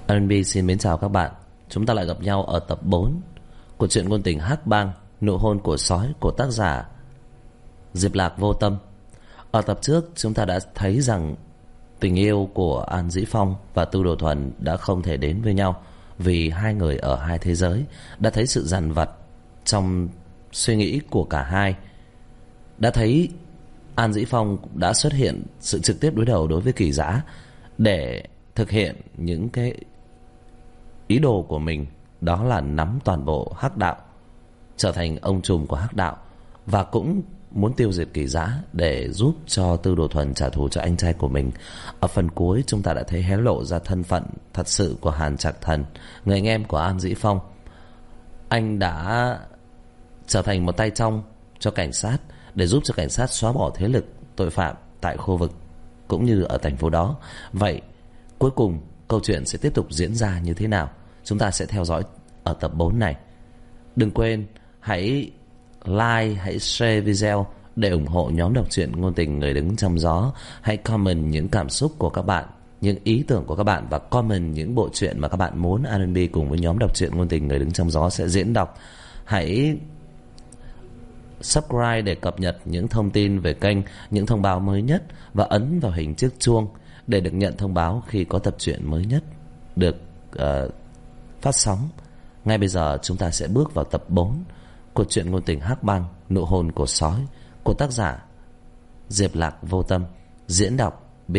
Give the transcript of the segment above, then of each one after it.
R&B xin mến chào các bạn. Chúng ta lại gặp nhau ở tập 4 của truyện ngôn tình Hắc Bang, Nụ hôn của sói của tác giả Diệp Lạc Vô Tâm. Ở tập trước chúng ta đã thấy rằng tình yêu của An Dĩ Phong và Tư Đồ Thuần đã không thể đến với nhau vì hai người ở hai thế giới. Đã thấy sự dằn vặt trong suy nghĩ của cả hai. Đã thấy An Dĩ Phong đã xuất hiện sự trực tiếp đối đầu đối với Kỳ Dã để thực hiện những cái ý đồ của mình, đó là nắm toàn bộ Hắc Đạo, trở thành ông trùm của Hắc Đạo, và cũng muốn tiêu diệt Kỳ Dã để giúp cho Tư Đồ Thuần trả thù cho anh trai của mình. Ở phần cuối chúng ta đã thấy hé lộ ra thân phận thật sự của Hàn Trạc Thần, người anh em của An Dĩ Phong. Anh đã trở thành một tay trong cho cảnh sát để giúp cho cảnh sát xóa bỏ thế lực tội phạm tại khu vực cũng như ở thành phố đó. Vậy cuối cùng câu chuyện sẽ tiếp tục diễn ra như thế nào? Chúng ta sẽ theo dõi ở tập 4 này. Đừng quên hãy like, hãy share video để ủng hộ nhóm đọc truyện ngôn tình Người Đứng Trong Gió. Hãy comment những cảm xúc của các bạn, những ý tưởng của các bạn, và comment những bộ truyện mà các bạn muốn R&B cùng với nhóm đọc truyện ngôn tình Người Đứng Trong Gió sẽ diễn đọc. Hãy subscribe để cập nhật những thông tin về kênh, những thông báo mới nhất, và ấn vào hình chiếc chuông để được nhận thông báo khi có tập truyện mới nhất được phát sóng. Ngay bây giờ chúng ta sẽ bước vào tập 4 của truyện ngôn tình Hắc Bang, Nụ hôn của sói của tác giả Diệp Lạc Vô Tâm, diễn đọc B.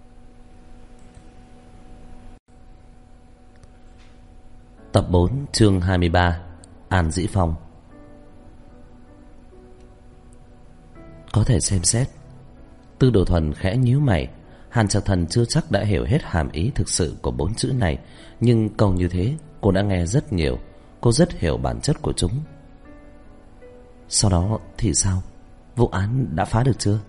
Tập 4, chương 23. An Dĩ Phong. Có thể xem xét. Tư Đồ Thuần khẽ nhíu mày. Hàn Trạc Thần chưa chắc đã hiểu hết hàm ý thực sự của 4 chữ này, nhưng câu như thế cô đã nghe rất nhiều. Cô rất hiểu bản chất của chúng. Sau đó thì sao? Vụ án đã phá được chưa?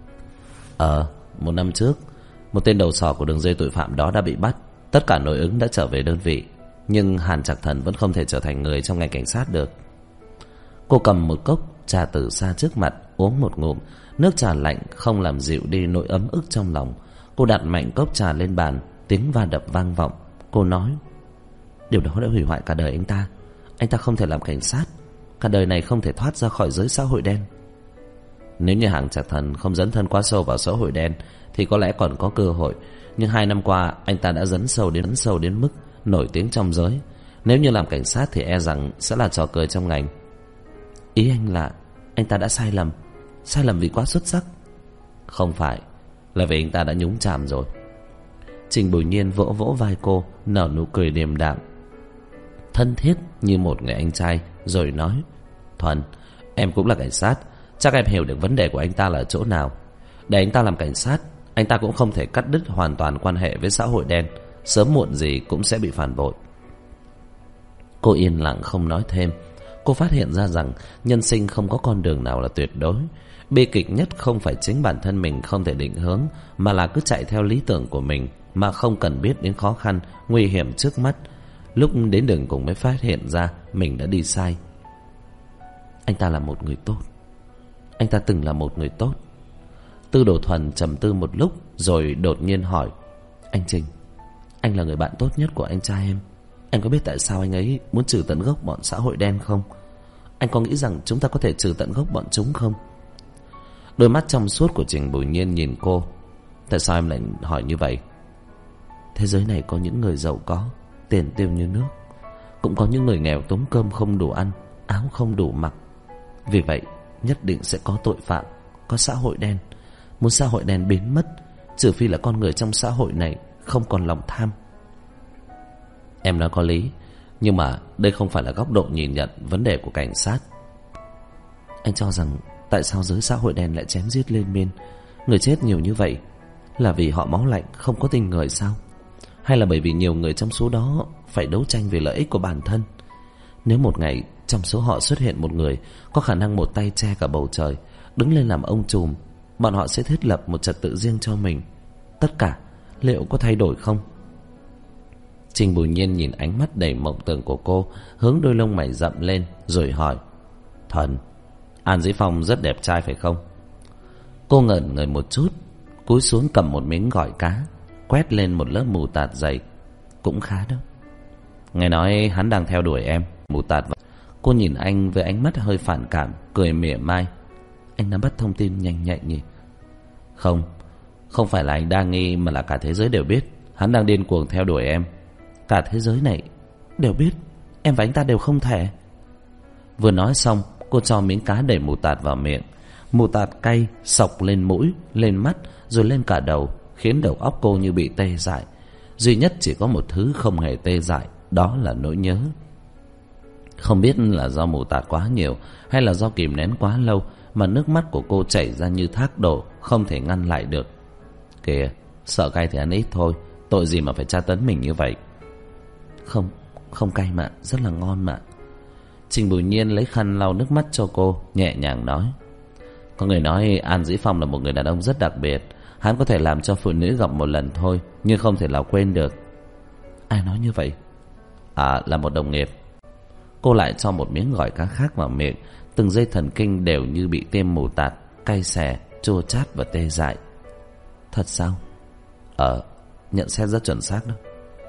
Một năm trước, một tên đầu sỏ của đường dây tội phạm đó đã bị bắt. Tất cả nội ứng đã trở về đơn vị, nhưng Hàn Trạc Thần vẫn không thể trở thành người trong ngành cảnh sát được. Cô cầm một cốc trà từ xa trước mặt, uống một ngụm. Nước trà lạnh không làm dịu đi nỗi ấm ức trong lòng. Cô đặt mạnh cốc trà lên bàn, tiếng va đập vang vọng. Cô nói: điều đó đã hủy hoại cả đời anh ta. Anh ta không thể làm cảnh sát, cả đời này không thể thoát ra khỏi giới xã hội đen. Nếu như Hàn Trạc Thần không dấn thân quá sâu vào xã hội đen thì có lẽ còn có cơ hội. Nhưng 2 năm qua anh ta đã dấn sâu đến mức nổi tiếng trong giới. Nếu như làm cảnh sát thì e rằng sẽ là trò cười trong ngành. Ý anh là anh ta đã sai lầm. Sai lầm vì quá xuất sắc? Không phải, là vì anh ta đã nhúng chàm rồi. Trình Bùi Nhiên vỗ vỗ vai cô, nở nụ cười điềm đạm, thân thiết như một người anh trai, rồi nói: Thuần, em cũng là cảnh sát, chắc em hiểu được vấn đề của anh ta là ở chỗ nào. Để anh ta làm cảnh sát, anh ta cũng không thể cắt đứt hoàn toàn quan hệ với xã hội đen. Sớm muộn gì cũng sẽ bị phản bội. Cô yên lặng không nói thêm. Cô phát hiện ra rằng nhân sinh không có con đường nào là tuyệt đối. Bi kịch nhất không phải chính bản thân mình không thể định hướng, mà là cứ chạy theo lý tưởng của mình mà không cần biết đến khó khăn, nguy hiểm trước mắt. Lúc đến đường cùng mới phát hiện ra mình đã đi sai. Anh ta là một người tốt. Anh ta từng là một người tốt. Tư Đồ Thuần trầm tư một lúc rồi đột nhiên hỏi: Anh Trình, anh là người bạn tốt nhất của anh trai em. Anh có biết tại sao anh ấy muốn trừ tận gốc bọn xã hội đen không? Anh có nghĩ rằng chúng ta có thể trừ tận gốc bọn chúng không? Đôi mắt trong suốt của Trình Bùi Nhiên nhìn cô. Tại sao em lại hỏi như vậy? Thế giới này có những người giàu có, tiền tiêu như nước, cũng có những người nghèo tốn cơm không đủ ăn, áo không đủ mặc. Vì vậy nhất định sẽ có tội phạm, có xã hội đen. Muốn xã hội đen biến mất, trừ phi là con người trong xã hội này không còn lòng tham. Em nói có lý, nhưng mà đây không phải là góc độ nhìn nhận vấn đề của cảnh sát. Anh cho rằng tại sao giới xã hội đen lại chém giết liên miên, người chết nhiều như vậy? Là vì họ máu lạnh không có tình người sao? Hay là bởi vì nhiều người trong số đó phải đấu tranh vì lợi ích của bản thân? Nếu một ngày trong số họ xuất hiện một người có khả năng một tay che cả bầu trời, đứng lên làm ông trùm, bọn họ sẽ thiết lập một trật tự riêng cho mình. Tất cả liệu có thay đổi không? Trình Bùi Nhiên nhìn ánh mắt đầy mộng tưởng của cô, hướng đôi lông mày rậm lên rồi hỏi: Thuần, An Dĩ Phong rất đẹp trai phải không? Cô ngẩn người một chút, cúi xuống cầm một miếng gỏi cá, quét lên một lớp mù tạt dày. cũng khá đó. Nghe nói hắn đang theo đuổi em, mù tạt. Cô nhìn anh với ánh mắt hơi phản cảm, cười mỉa mai. Anh nắm bắt thông tin nhanh nhạy nhỉ? Không phải là anh đa nghi, mà là cả thế giới đều biết hắn đang điên cuồng theo đuổi em. Cả thế giới này đều biết em và anh ta đều không thể. Vừa nói xong, cô cho miếng cá đầy mù tạt vào miệng. Mù tạt cay xộc lên mũi, lên mắt, rồi lên cả đầu, khiến đầu óc cô như bị tê dại. Duy nhất chỉ có một thứ không hề tê dại, đó là nỗi nhớ. Không biết là do mù tạt quá nhiều hay là do kìm nén quá lâu mà nước mắt của cô chảy ra như thác đổ, không thể ngăn lại được. Kìa, sợ cay thì ăn ít thôi, tội gì mà phải tra tấn mình như vậy. Không cay mà, rất là ngon mà. Trình Bùi Nhiên lấy khăn lau nước mắt cho cô, nhẹ nhàng nói. Có người nói An Dĩ Phong là một người đàn ông rất đặc biệt. Hắn có thể làm cho phụ nữ gặp một lần thôi, nhưng không thể nào quên được. Ai nói như vậy? À, là một đồng nghiệp. Cô lại cho một miếng gỏi cá khác vào miệng. Từng dây thần kinh đều như bị tiêm mù tạt, cay xè, chua chát và tê dại. Thật sao? Nhận xét rất chuẩn xác đó.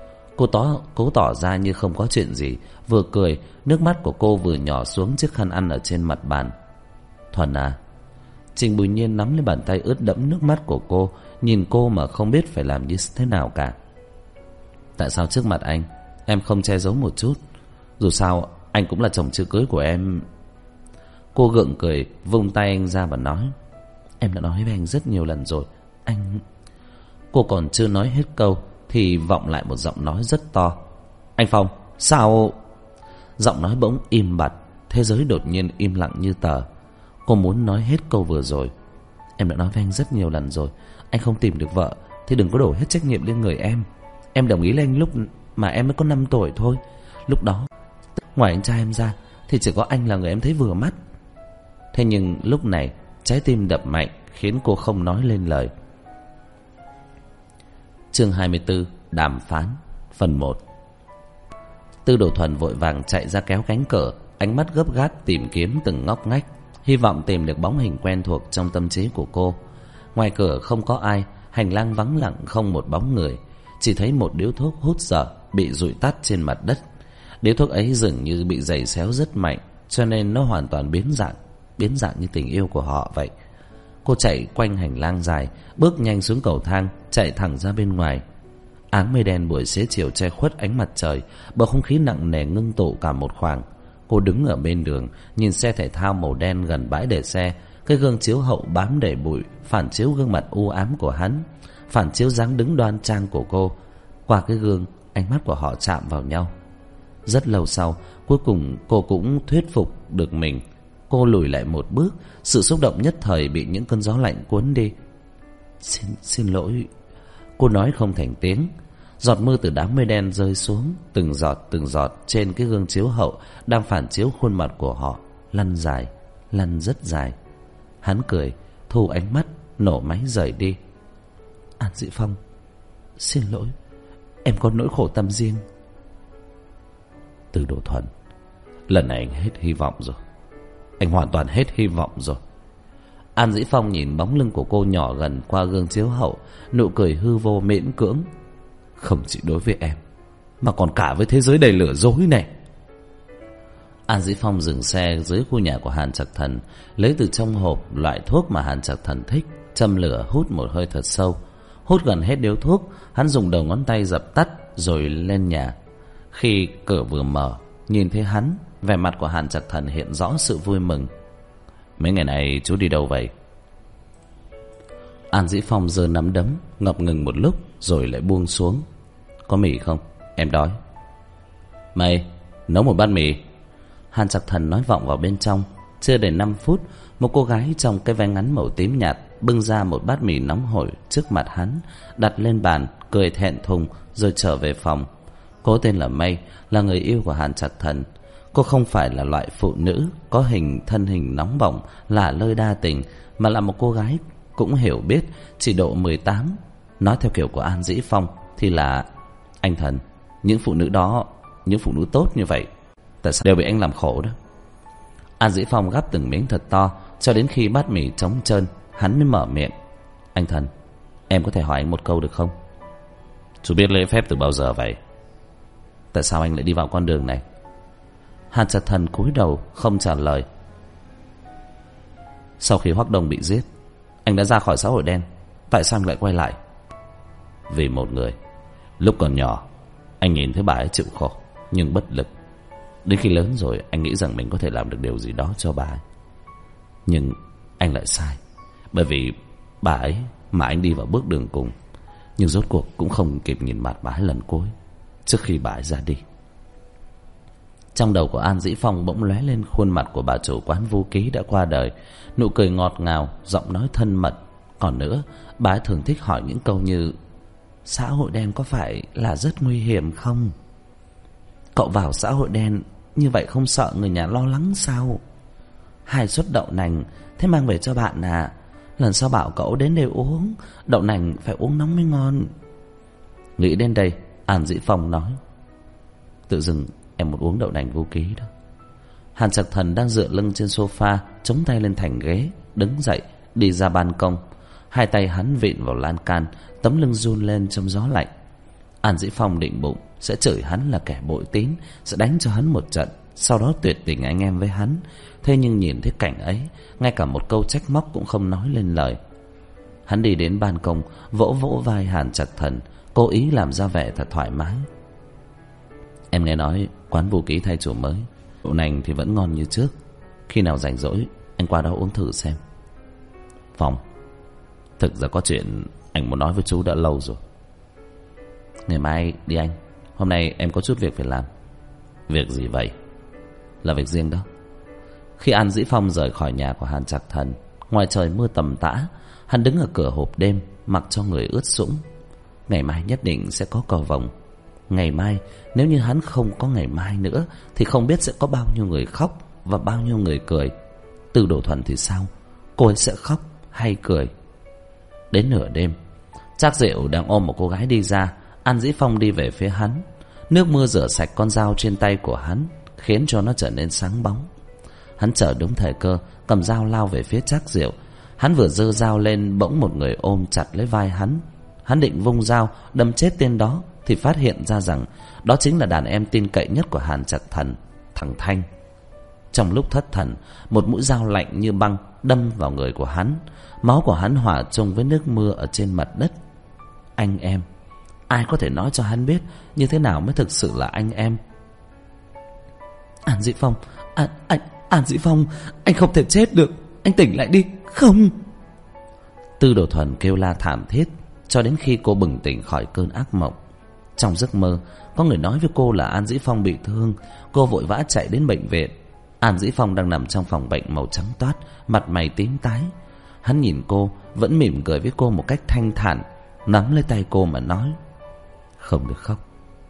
Cố tỏ ra như không có chuyện gì, vừa cười, nước mắt của cô vừa nhỏ xuống chiếc khăn ăn ở trên mặt bàn. Thuần à? Trình Bùi Nhiên nắm lấy bàn tay ướt đẫm nước mắt của cô, nhìn cô mà không biết phải làm như thế nào cả. Tại sao trước mặt anh em không che giấu một chút? Dù sao anh cũng là chồng chưa cưới của em. Cô gượng cười, vung tay anh ra và nói. Em đã nói với anh rất nhiều lần rồi, anh... Cô còn chưa nói hết câu thì vọng lại một giọng nói rất to. Anh Phong, sao... Giọng nói bỗng im bặt, thế giới đột nhiên im lặng như tờ. Cô muốn nói hết câu vừa rồi. Em đã nói với anh rất nhiều lần rồi, anh không tìm được vợ thì đừng có đổ hết trách nhiệm lên người em. Em đồng ý với anh lúc mà em mới có 5 tuổi thôi. Lúc đó ngoài anh trai em ra thì chỉ có anh là người em thấy vừa mắt. Thế nhưng lúc này trái tim đập mạnh khiến cô không nói lên lời. Chương 24, đàm phán, phần 1. Tư Đồ Thuần vội vàng chạy ra kéo cánh cửa, ánh mắt gấp gáp tìm kiếm từng ngóc ngách, hy vọng tìm được bóng hình quen thuộc trong tâm trí của cô. Ngoài cửa không có ai, hành lang vắng lặng không một bóng người, chỉ thấy một điếu thuốc hút dở bị dụi tắt trên mặt đất. Điếu thuốc ấy dường như bị giày xéo rất mạnh, cho nên nó hoàn toàn biến dạng như tình yêu của họ vậy. Cô chạy quanh hành lang dài, bước nhanh xuống cầu thang, chạy thẳng ra bên ngoài. Áng mây đen buổi xế chiều che khuất ánh mặt trời, bầu không khí nặng nề ngưng tụ cả một khoảng. Cô đứng ở bên đường, nhìn xe thể thao màu đen gần bãi để xe. Cái gương chiếu hậu bám đầy bụi, phản chiếu gương mặt u ám của hắn, phản chiếu dáng đứng đoan trang của cô. Qua cái gương, ánh mắt của họ chạm vào nhau. Rất lâu sau, cuối cùng cô cũng thuyết phục được mình. Cô lùi lại một bước, sự xúc động nhất thời bị những cơn gió lạnh cuốn đi. Xin lỗi. Cô nói không thành tiếng. Giọt mưa từ đám mây đen rơi xuống, từng giọt trên cái gương chiếu hậu đang phản chiếu khuôn mặt của họ, lăn dài, lăn rất dài. Hắn cười, thu ánh mắt, nổ máy rời đi. An Dĩ Phong, xin lỗi, em có nỗi khổ tâm riêng. Từ Đồ Thuần, lần này anh hết hy vọng rồi. Anh hoàn toàn hết hy vọng rồi. An Dĩ Phong nhìn bóng lưng của cô nhỏ gần qua gương chiếu hậu, nụ cười hư vô miễn cưỡng. Không chỉ đối với em, mà còn cả với thế giới đầy lửa dối này. An Dĩ Phong dừng xe dưới khu nhà của Hàn Trạc Thần, lấy từ trong hộp loại thuốc mà Hàn Trạc Thần thích, châm lửa hút một hơi thật sâu. Hút gần hết điếu thuốc, hắn dùng đầu ngón tay dập tắt rồi lên nhà. Khi cửa vừa mở, nhìn thấy hắn, vẻ mặt của Hàn Trạc Thần hiện rõ sự vui mừng. Mấy ngày này chú đi đâu vậy? An Dĩ Phong giơ nắm đấm, ngập ngừng một lúc rồi lại buông xuống. Có mì không? Em đói. Mày, nấu một bát mì. Hàn Trạc Thần nói vọng vào bên trong. Chưa đầy 5 phút, một cô gái trong cái váy ngắn màu tím nhạt bưng ra một bát mì nóng hổi trước mặt hắn, đặt lên bàn, cười thẹn thùng rồi trở về phòng. Cô tên là Mây, là người yêu của Hàn Trạc Thần. Cô không phải là loại phụ nữ có thân hình nóng bỏng, lả lơi đa tình, mà là một cô gái cũng hiểu biết, chỉ độ 18. Nói theo kiểu của An Dĩ Phong thì là: anh Thần, những phụ nữ đó, những phụ nữ tốt như vậy, tại sao đều bị anh làm khổ đó? An Dĩ Phong gắp từng miếng thật to, cho đến khi bát mì trống trơn, hắn mới mở miệng. Anh Thần, em có thể hỏi anh một câu được không? Chú biết lễ phép từ bao giờ vậy? Tại sao anh lại đi vào con đường này? Hàn Trạch Thần cúi đầu không trả lời. Sau khi Hoắc Đông bị giết, anh đã ra khỏi xã hội đen. Tại sao anh lại quay lại? Vì một người. Lúc còn nhỏ, anh nhìn thấy bà ấy chịu khổ nhưng bất lực. Đến khi lớn rồi, anh nghĩ rằng mình có thể làm được điều gì đó cho bà ấy. Nhưng anh lại sai. Bởi vì bà ấy mà anh đi vào bước đường cùng. Nhưng rốt cuộc cũng không kịp nhìn mặt bà ấy lần cuối trước khi bà ấy ra đi. Trong đầu của An Dĩ Phong bỗng lóe lên khuôn mặt của bà chủ quán Vu Ký đã qua đời. Nụ cười ngọt ngào, giọng nói thân mật. Còn nữa, bà ấy thường thích hỏi những câu như: xã hội đen có phải là rất nguy hiểm không? Cậu vào xã hội đen như vậy không sợ người nhà lo lắng sao? 2 suất đậu nành, thế mang về cho bạn à? Lần sau bảo cậu đến đây uống, đậu nành phải uống nóng mới ngon. Nghĩ đến đây, An Dĩ Phong nói: tự dưng em muốn uống đậu nành Vô Ký đó. Hàn Trạch Thần đang dựa lưng trên sofa, chống tay lên thành ghế, đứng dậy đi ra ban công. 2 tay hắn vịn vào lan can, tấm lưng run lên trong gió lạnh. An Dĩ Phong định bụng sẽ chửi hắn là kẻ bội tín, sẽ đánh cho hắn một trận, sau đó tuyệt tình anh em với hắn. Thế nhưng nhìn thấy cảnh ấy, ngay cả một câu trách móc cũng không nói lên lời. Hắn đi đến ban công, vỗ vỗ vai Hàn Trạch Thần, cố ý làm ra vẻ thật thoải mái. Em nghe nói quán Vô Ký thay chủ mới, đậu nành thì vẫn ngon như trước. Khi nào rảnh rỗi anh qua đó uống thử xem. Phong, thực ra có chuyện anh muốn nói với chú đã lâu rồi. Ngày mai đi anh, hôm nay em có chút việc phải làm. Việc gì vậy? Là việc riêng đó. Khi An Dĩ Phong rời khỏi nhà của Hàn Trạch Thần, ngoài trời mưa tầm tã, hắn đứng ở cửa hộp đêm, mặc cho người ướt sũng. Ngày mai nhất định sẽ có cầu vồng. Ngày mai, nếu như hắn không có ngày mai nữa, thì không biết sẽ có bao nhiêu người khóc và bao nhiêu người cười. Từ Đồ Thuần thì sao? Cô ấy sẽ khóc hay cười? Đến nửa đêm, Trác Diệu đang ôm một cô gái đi ra. An Dĩ Phong đi về phía hắn. Nước mưa rửa sạch con dao trên tay của hắn, khiến cho nó trở nên sáng bóng. Hắn chờ đúng thời cơ, cầm dao lao về phía Trác Diệu. Hắn vừa giơ dao lên, bỗng một người ôm chặt lấy vai hắn. Hắn định vung dao đâm chết tên đó, thì phát hiện ra rằng đó chính là đàn em tin cậy nhất của Hàn Trạch Thần, thằng Thanh. Trong lúc thất thần, một mũi dao lạnh như băng đâm vào người của hắn. Máu của hắn hòa chung với nước mưa ở trên mặt đất. Anh em. Ai có thể nói cho hắn biết như thế nào mới thực sự là anh em? An Dĩ Phong, An Dĩ Phong, anh không thể chết được, anh tỉnh lại đi, không. Tư Đồ Thuần kêu la thảm thiết cho đến khi cô bừng tỉnh khỏi cơn ác mộng. Trong giấc mơ, có người nói với cô là An Dĩ Phong bị thương. Cô vội vã chạy đến bệnh viện. An Dĩ Phong đang nằm trong phòng bệnh màu trắng toát, mặt mày tím tái. Hắn nhìn cô, vẫn mỉm cười với cô một cách thanh thản, nắm lấy tay cô mà nói: không được khóc,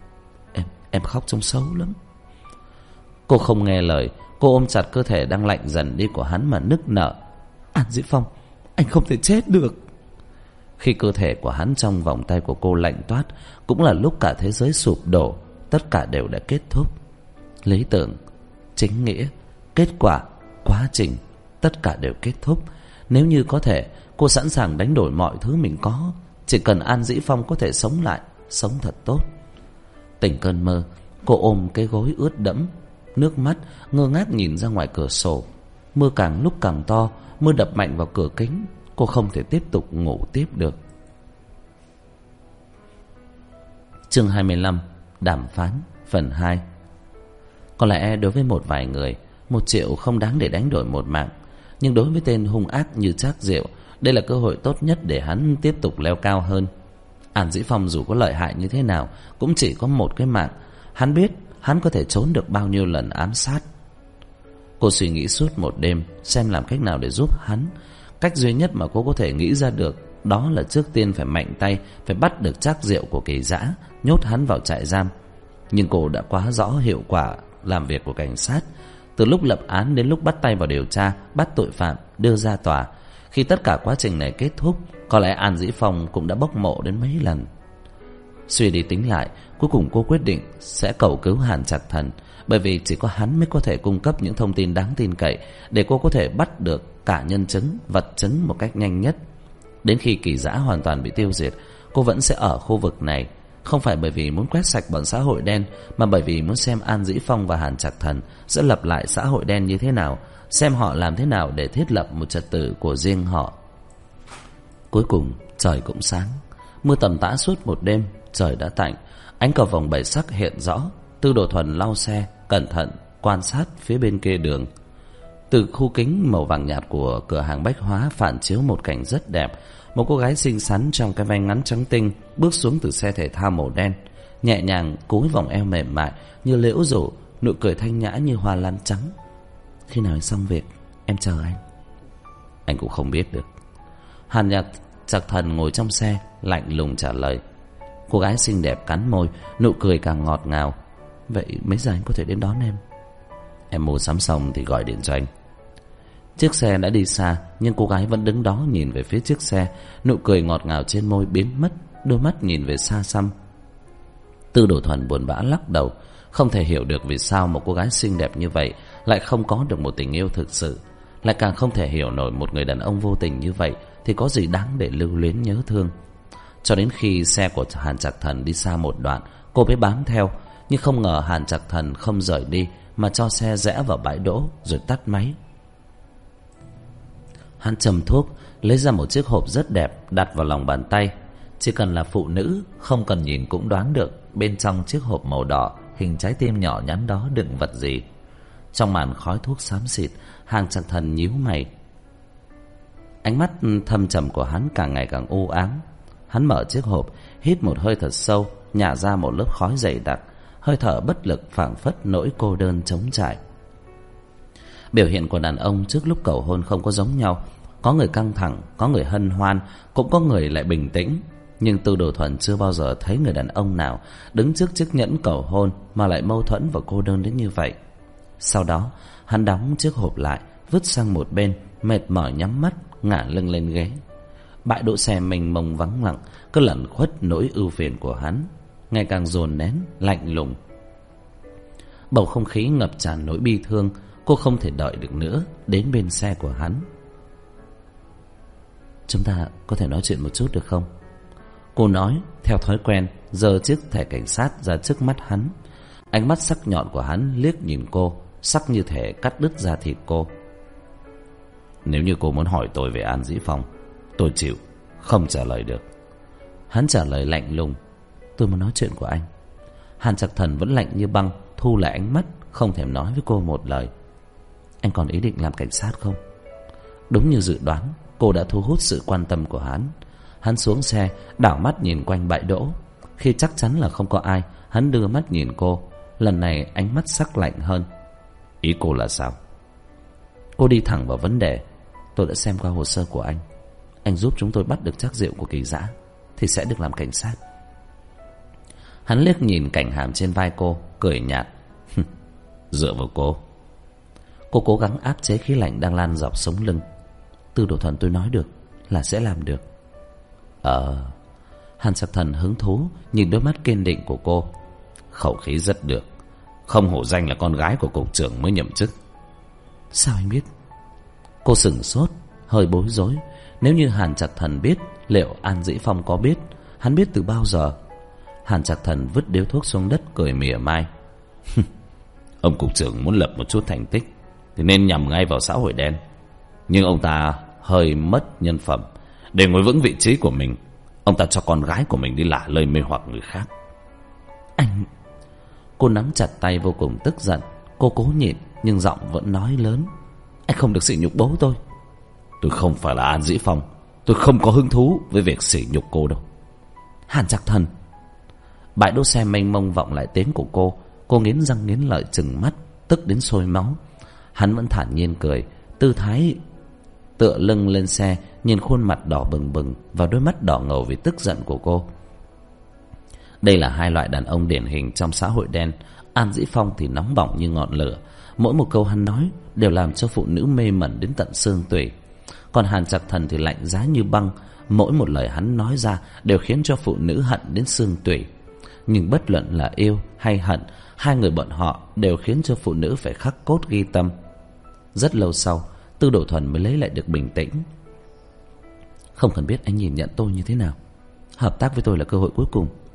em khóc trông xấu lắm. Cô không nghe lời. Cô ôm chặt cơ thể đang lạnh dần đi của hắn mà nức nở: An Dĩ Phong, anh không thể chết được. Khi cơ thể của hắn trong vòng tay của cô lạnh toát, cũng là lúc cả thế giới sụp đổ. Tất cả đều đã kết thúc. Lý tưởng, chính nghĩa, kết quả, quá trình, tất cả đều kết thúc. Nếu như có thể, cô sẵn sàng đánh đổi mọi thứ mình có, chỉ cần An Dĩ Phong có thể sống lại, sống thật tốt. Tỉnh cơn mơ, cô ôm cái gối ướt đẫm nước mắt, ngơ ngác nhìn ra ngoài cửa sổ. Mưa càng lúc càng to, mưa đập mạnh vào cửa kính. Cô không thể tiếp tục ngủ tiếp được. Chương 25, đàm phán, phần 2. Có lẽ đối với một vài người, 1 triệu không đáng để đánh đổi một mạng. Nhưng đối với tên hung ác như Trác Diệu, đây là cơ hội tốt nhất để hắn tiếp tục leo cao hơn. An Dĩ Phong dù có lợi hại như thế nào, cũng chỉ có một cái mạng. Hắn biết hắn có thể trốn được bao nhiêu lần ám sát. Cô suy nghĩ suốt một đêm, xem làm cách nào để giúp hắn. Cách duy nhất mà cô có thể nghĩ ra được, đó là trước tiên phải mạnh tay, phải bắt được Trác Diệu của Kỳ Dã, nhốt hắn vào trại giam. Nhưng cô đã quá rõ hiệu quả làm việc của cảnh sát. Từ lúc lập án đến lúc bắt tay vào điều tra, bắt tội phạm, đưa ra tòa. Khi tất cả quá trình này kết thúc, có lẽ An Dĩ Phong cũng đã bốc mộ đến mấy lần. Suy đi tính lại, cuối cùng cô quyết định sẽ cầu cứu Hàn Trạch Thần, bởi vì chỉ có hắn mới có thể cung cấp những thông tin đáng tin cậy để cô có thể bắt được cả nhân chứng, vật chứng một cách nhanh nhất. Đến khi Kỳ Dã hoàn toàn bị tiêu diệt, cô vẫn sẽ ở khu vực này. không phải bởi vì muốn quét sạch bọn xã hội đen, mà bởi vì muốn xem An Dĩ Phong và Hàn Trạc Thần sẽ lập lại xã hội đen như thế nào, xem họ làm thế nào để thiết lập một trật tự của riêng họ. Cuối cùng trời cũng sáng. Mưa tầm tã suốt một đêm, trời đã tạnh, ánh cờ vồng 7 sắc hiện rõ. Tư Đồ Thuần lau xe, cẩn thận quan sát phía bên kia đường. Từ khu kính màu vàng nhạt của cửa hàng bách hóa phản chiếu một cảnh rất đẹp. Một cô gái xinh xắn trong cái váy ngắn trắng tinh bước xuống từ xe thể thao màu đen, nhẹ nhàng cúi vòng eo mềm mại như liễu rủ, nụ cười thanh nhã như hoa lan trắng. Khi nào anh xong việc, em chờ anh. Anh cũng không biết được. Hàn Trạc Thần ngồi trong xe, lạnh lùng trả lời. Cô gái xinh đẹp cắn môi, nụ cười càng ngọt ngào. Vậy mấy giờ anh có thể đến đón em? Em mua sắm xong thì gọi điện cho anh. Chiếc xe đã đi xa, nhưng cô gái vẫn đứng đó nhìn về phía chiếc xe, nụ cười ngọt ngào trên môi biến mất, đôi mắt nhìn về xa xăm. Tư Đồ Thuần buồn bã lắc đầu, không thể hiểu được vì sao một cô gái xinh đẹp như vậy lại không có được một tình yêu thực sự, lại càng không thể hiểu nổi một người đàn ông vô tình như vậy thì có gì đáng để lưu luyến nhớ thương. Cho đến khi xe của Hàn Trạc Thần đi xa một đoạn, cô mới bám theo, nhưng không ngờ Hàn Trạc Thần không rời đi mà cho xe rẽ vào bãi đỗ rồi tắt máy. Hắn châm thuốc, lấy ra một chiếc hộp rất đẹp đặt vào lòng bàn tay. Chỉ cần là phụ nữ, không cần nhìn cũng đoán được bên trong chiếc hộp màu đỏ hình trái tim nhỏ nhắn đó đựng vật gì. Trong màn khói thuốc xám xịt, Hàn Trạc Thần nhíu mày. Ánh mắt thâm trầm của hắn càng ngày càng u ám. Hắn mở chiếc hộp, hít một hơi thật sâu, nhả ra một lớp khói dày đặc, hơi thở bất lực phảng phất nỗi cô đơn trống trải. Biểu hiện của đàn ông trước lúc cầu hôn không có giống nhau. Có người căng thẳng, có người hân hoan, cũng có người lại bình tĩnh. Nhưng Tư Đồ Thuần chưa bao giờ thấy người đàn ông nào đứng trước chiếc nhẫn cầu hôn mà lại mâu thuẫn và cô đơn đến như vậy. Sau đó hắn đóng chiếc hộp lại, vứt sang một bên, mệt mỏi nhắm mắt, ngả lưng lên ghế. Bãi đỗ xe mênh mông vắng lặng, cứ lẩn khuất nỗi ưu phiền của hắn, ngày càng dồn nén, lạnh lùng. Bầu không khí ngập tràn nỗi bi thương. Cô không thể đợi được nữa, đến bên xe của hắn. Chúng ta có thể nói chuyện một chút được không? Cô nói theo thói quen, giơ chiếc thẻ cảnh sát ra trước mắt hắn. Ánh mắt sắc nhọn của hắn liếc nhìn cô, sắc như thể cắt đứt da thịt cô. Nếu như cô muốn hỏi tôi về An Dĩ Phong, tôi chịu, không trả lời được. Hắn trả lời lạnh lùng. Tôi muốn nói chuyện của anh. Hàn Trạc Thần vẫn lạnh như băng, thu lại ánh mắt, không thèm nói với cô một lời. Anh còn ý định làm cảnh sát không? Đúng như dự đoán, cô đã thu hút sự quan tâm của hắn. Hắn xuống xe, đảo mắt nhìn quanh bãi đỗ. Khi chắc chắn là không có ai, hắn đưa mắt nhìn cô. Lần này ánh mắt sắc lạnh hơn. Ý cô là sao? Cô đi thẳng vào vấn đề. Tôi đã xem qua hồ sơ của anh. Anh giúp chúng tôi bắt được Trác Diệu của Kỳ Dã thì sẽ được làm cảnh sát. Hắn liếc nhìn cảnh hàm trên vai cô, cười nhạt. Dựa vào cô. Cô cố gắng áp chế khí lạnh đang lan dọc sống lưng. Tư Đồ Thuần, tôi nói được là sẽ làm được. Hàn Trạc Thần hứng thú nhìn đôi mắt kiên định của cô. Khẩu khí rất được. Không hổ danh là con gái của cục trưởng mới nhậm chức. Sao anh biết? Cô sửng sốt, hơi bối rối. Nếu như Hàn Trạc Thần biết, liệu An Dĩ Phong có biết? Hắn biết từ bao giờ? Hàn Trạc Thần vứt điếu thuốc xuống đất, cười mỉa mai. Ông cục trưởng muốn lập một chút thành tích thì nên nhằm ngay vào xã hội đen. Nhưng ông ta hơi mất nhân phẩm. Để ngồi vững vị trí của mình, ông ta cho con gái của mình đi lả lơi mê hoặc người khác. Anh... Cô nắm chặt tay vô cùng tức giận. Cô cố nhịn nhưng giọng vẫn nói lớn. Anh không được sỉ nhục bố tôi. Tôi không phải là An Dĩ Phong. Tôi không có hứng thú với việc sỉ nhục cô đâu. Hàn Trạc Thần. Bãi đỗ xe mênh mông vọng lại tiếng của cô. Cô nghiến răng nghiến lợi trừng mắt, tức đến sôi máu. Hắn vẫn thản nhiên cười, tư thái tựa lưng lên xe, nhìn khuôn mặt đỏ bừng bừng và đôi mắt đỏ ngầu vì tức giận của cô. Đây là hai loại đàn ông điển hình trong xã hội đen. An Dĩ Phong thì nóng bỏng như ngọn lửa, mỗi một câu hắn nói đều làm cho phụ nữ mê mẩn đến tận xương tủy. Còn Hàn Trạc Thần thì lạnh giá như băng, mỗi một lời hắn nói ra đều khiến cho phụ nữ hận đến xương tủy. Nhưng bất luận là yêu hay hận, hai người bọn họ đều khiến cho phụ nữ phải khắc cốt ghi tâm. Rất lâu sau, Tư Đồ Thuần mới lấy lại được bình tĩnh. Không cần biết anh nhìn nhận tôi như thế nào. Hợp tác với tôi là cơ hội cuối cùng.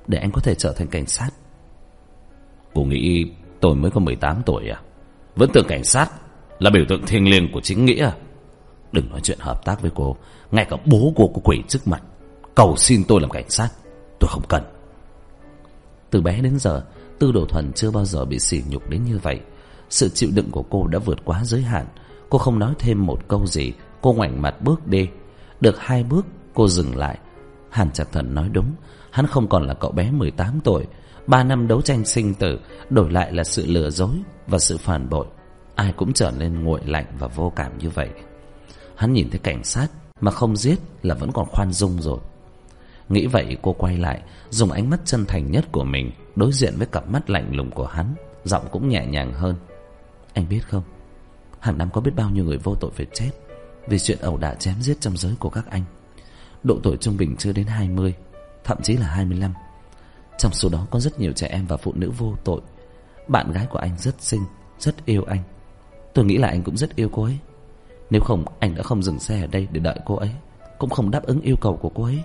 để anh có thể trở thành cảnh sát. Cô nghĩ tôi mới có 18 tuổi à? Vẫn tưởng cảnh sát là biểu tượng thiêng liêng của chính nghĩa à? Đừng nói chuyện hợp tác với cô. Ngay cả bố cô có quỳ trước mặt cầu xin tôi làm cảnh sát, tôi không cần. Từ bé đến giờ, Tư Đồ Thuần chưa bao giờ bị sỉ nhục đến như vậy. Sự chịu đựng của cô đã vượt quá giới hạn. Cô không nói thêm một câu gì. Cô ngoảnh mặt bước đi. Được 2 bước cô dừng lại. Hàn Trạc Thần nói đúng. Hắn không còn là cậu bé 18 tuổi. 3 năm đấu tranh sinh tử đổi lại là sự lừa dối và sự phản bội. Ai cũng trở nên nguội lạnh và vô cảm như vậy. Hắn nhìn thấy cảnh sát mà không giết là vẫn còn khoan dung rồi. Nghĩ vậy cô quay lại, dùng ánh mắt chân thành nhất của mình đối diện với cặp mắt lạnh lùng của hắn, giọng cũng nhẹ nhàng hơn. Anh biết không, hàng năm có biết bao nhiêu người vô tội phải chết vì chuyện ẩu đả chém giết trong giới của các anh. Độ tuổi trung bình chưa đến 20, thậm chí là 25. Trong số đó có rất nhiều trẻ em và phụ nữ vô tội. Bạn gái của anh rất xinh, rất yêu anh. Tôi nghĩ là anh cũng rất yêu cô ấy. Nếu không anh đã không dừng xe ở đây để đợi cô ấy, cũng không đáp ứng yêu cầu của cô ấy.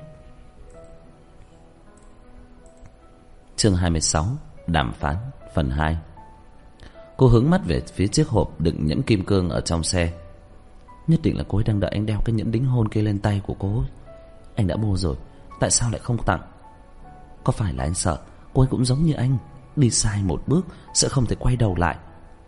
Chương 26, đàm phán phần 2. Cô hướng mắt về phía chiếc hộp đựng nhẫn kim cương ở trong xe. Nhất định là cô ấy đang đợi anh đeo cái nhẫn đính hôn kia lên tay của cô ấy. Anh đã mua rồi, tại sao lại không tặng? Có phải là anh sợ cô ấy cũng giống như anh, đi sai một bước sẽ không thể quay đầu lại?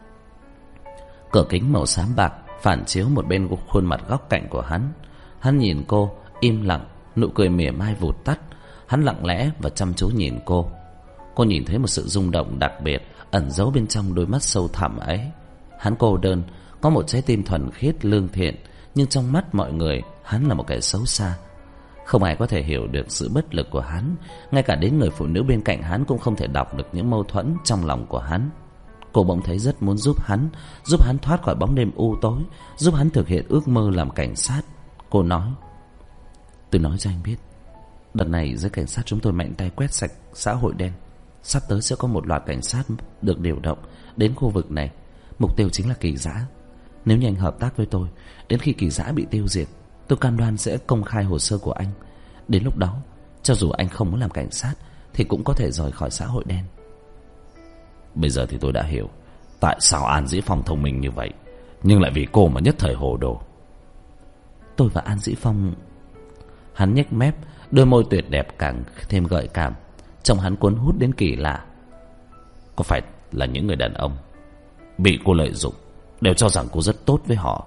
Cửa kính màu xám bạc phản chiếu một bên khuôn mặt góc cạnh của hắn. Hắn nhìn cô, im lặng, nụ cười mỉa mai vụt tắt. Hắn lặng lẽ và chăm chú nhìn cô. Cô nhìn thấy một sự rung động đặc biệt ẩn giấu bên trong đôi mắt sâu thẳm ấy. Hắn cô đơn, có một trái tim thuần khiết lương thiện, nhưng trong mắt mọi người hắn là một kẻ xấu xa. Không ai có thể hiểu được sự bất lực của hắn. Ngay cả đến người phụ nữ bên cạnh hắn cũng không thể đọc được những mâu thuẫn trong lòng của hắn. Cô bỗng thấy rất muốn giúp hắn thoát khỏi bóng đêm u tối, giúp hắn thực hiện ước mơ làm cảnh sát. Cô nói, tôi nói cho anh biết, đợt này giới cảnh sát chúng tôi mạnh tay quét sạch xã hội đen. Sắp tới sẽ có một loạt cảnh sát được điều động đến khu vực này. Mục tiêu chính là Kỳ Dã. Nếu như anh hợp tác với tôi, đến khi Kỳ Dã bị tiêu diệt, tôi cam đoan sẽ công khai hồ sơ của anh. Đến lúc đó, cho dù anh không muốn làm cảnh sát thì cũng có thể rời khỏi xã hội đen. Bây giờ thì tôi đã hiểu tại sao An Dĩ Phong thông minh như vậy, nhưng lại vì cô mà nhất thời hồ đồ. Tôi và An Dĩ Phong... Hắn nhếch mép, đôi môi tuyệt đẹp càng thêm gợi cảm, trông hắn cuốn hút đến kỳ lạ. Có phải là những người đàn ông bị cô lợi dụng đều cho rằng cô rất tốt với họ?